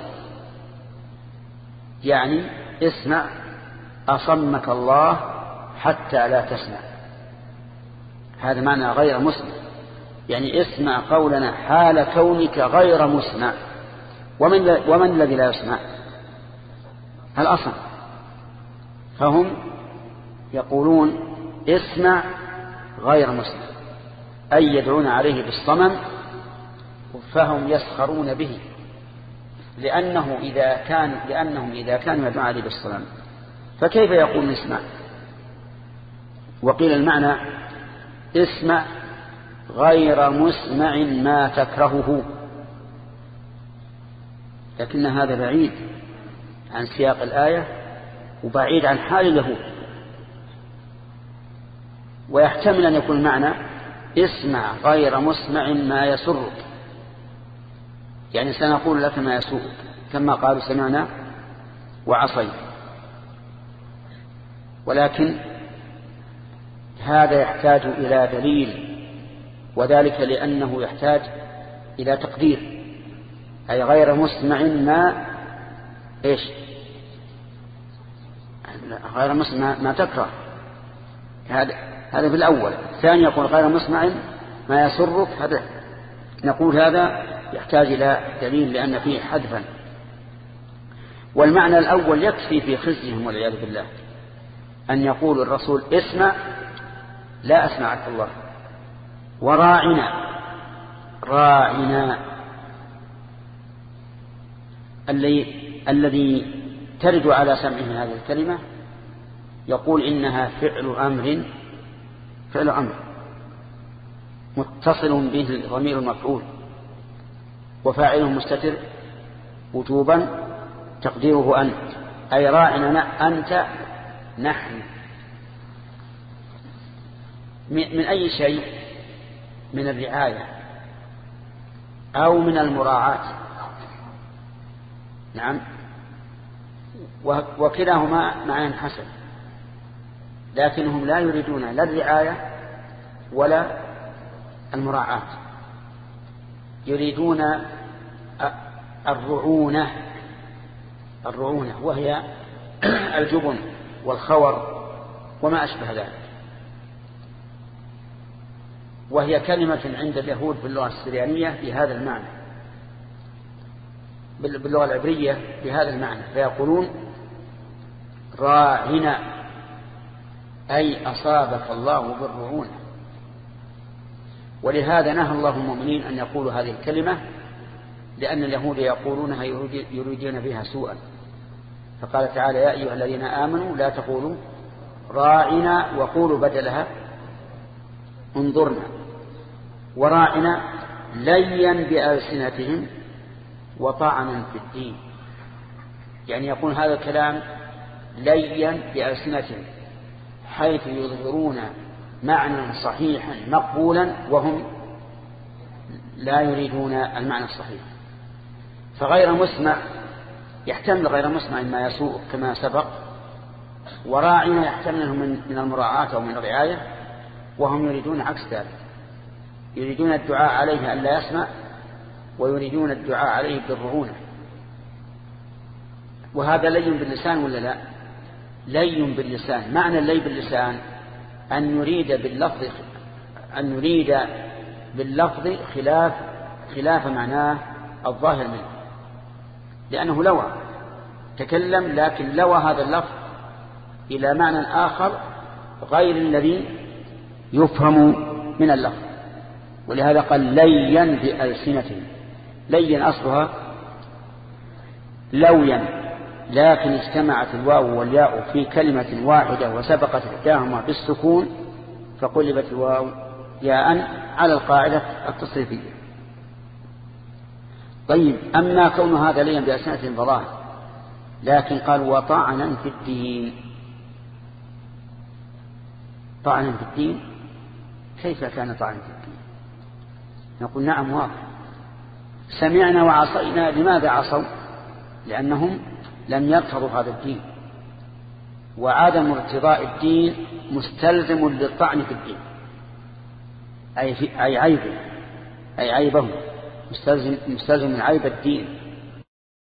يعني اسمع أصمك الله حتى لا تسمع. هذا معنى غير مسمع، يعني اسمع قولنا حال كونك غير مسمع. ومن الذي لا يسمع؟ الأصم. فهم يقولون اسمع غير مسمع، أي يدعون عليه بالصمم، فهم يسخرون به، لأنهم إذا كانوا يدعون عليه بالصمم فكيف يقول اسمع؟ وقيل المعنى اسمع غير مسمع ما تكرهه، لكن هذا بعيد عن سياق الآية وبعيد عن حال اليهود. ويحتمل أن يكون المعنى اسمع غير مسمع ما يسرك، يعني سنقول لك ما يسوءك، كما قالوا سمعنا وعصينا. ولكن هذا يحتاج إلى دليل، وذلك لأنه يحتاج إلى تقدير، أي غير مسمع ما إيش؟ غير مسمع ما تكره، هذا في الأول. الثاني يقول غير مسمع ما يسرك، هذا نقول هذا يحتاج إلى دليل لأن فيه حذفا. والمعنى الأول يكفي في خزيهم والعياذ بالله، أن يقول الرسول اسمع لا أسمعك الله، وراعنا الذي ترد على سمعه هذه الكلمة يقول إنها فعل أمر متصل به ضمير المفعول، وفاعله مستتر وجوبا تقديره أنت، أي راعنا أنت نحن، من أي شيء؟ من الرعاية أو من المراعاة. نعم، وكلاهما معنى حسن، لكنهم لا يريدون لا الرعاية ولا المراعاة، يريدون الرعونة وهي الجبن والخور وما أشبه ذلك، وهي كلمة عند اليهود باللغة السريانية بهذا المعنى، باللغة العبرية بهذا المعنى، فيقولون راعنا أي أصابك الله بالرعونة. ولهذا نهى الله المؤمنين أن يقولوا هذه الكلمة، لأن اليهود يقولونها يريدون بها سوءا، فقال تعالى يا أيها الذين آمنوا لا تقولوا راعنا وقولوا بدلها انظرنا. وراعنا ليا بألسنتهم وطعنا في الدين، يعني يقول هذا الكلام ليا بألسنتهم حيث يظهرون معنى صحيحا مقبولا وهم لا يريدون المعنى الصحيح. فغير مسمع يحتمل غير مسمع ما يسوء كما سبق، وراعنا يحتمله من المراعاة أو من الرعاية، وهم يريدون عكس ذلك، يريدون الدعاء عليه أن لا يسمع، ويريدون الدعاء عليه بالرعونة. وهذا لين باللسان ولا لا؟ لين باللسان. معنى اللين باللسان أن يريد باللفظ خلاف معناه الظاهر منه، لأنه لوى تكلم لكن لوى هذا اللفظ إلى معنى آخر غير الذي يفهم من اللفظ، ولهذا قال لين بألسنتهم. لين أصلها لويا، لكن اجتمعت الواو والياء في كلمة واحدة وسبقت إحداهما بالسكون فقلبت الواو ياء على القاعدة التصريفية. طيب، أما كون هذا لين بألسنتهم فظاهر، لكن قال وطعنا في الدين. طعنا في الدين، كيف كان طعنا في الدين؟ نقول نعم واضح. سمعنا وعصينا. لماذا عصوا؟ لأنهم لم يرتضوا هذا الدين، وعدم ارتضاء الدين مستلزم للطعن في الدين، أي عيبه مستلزم عيب الدين.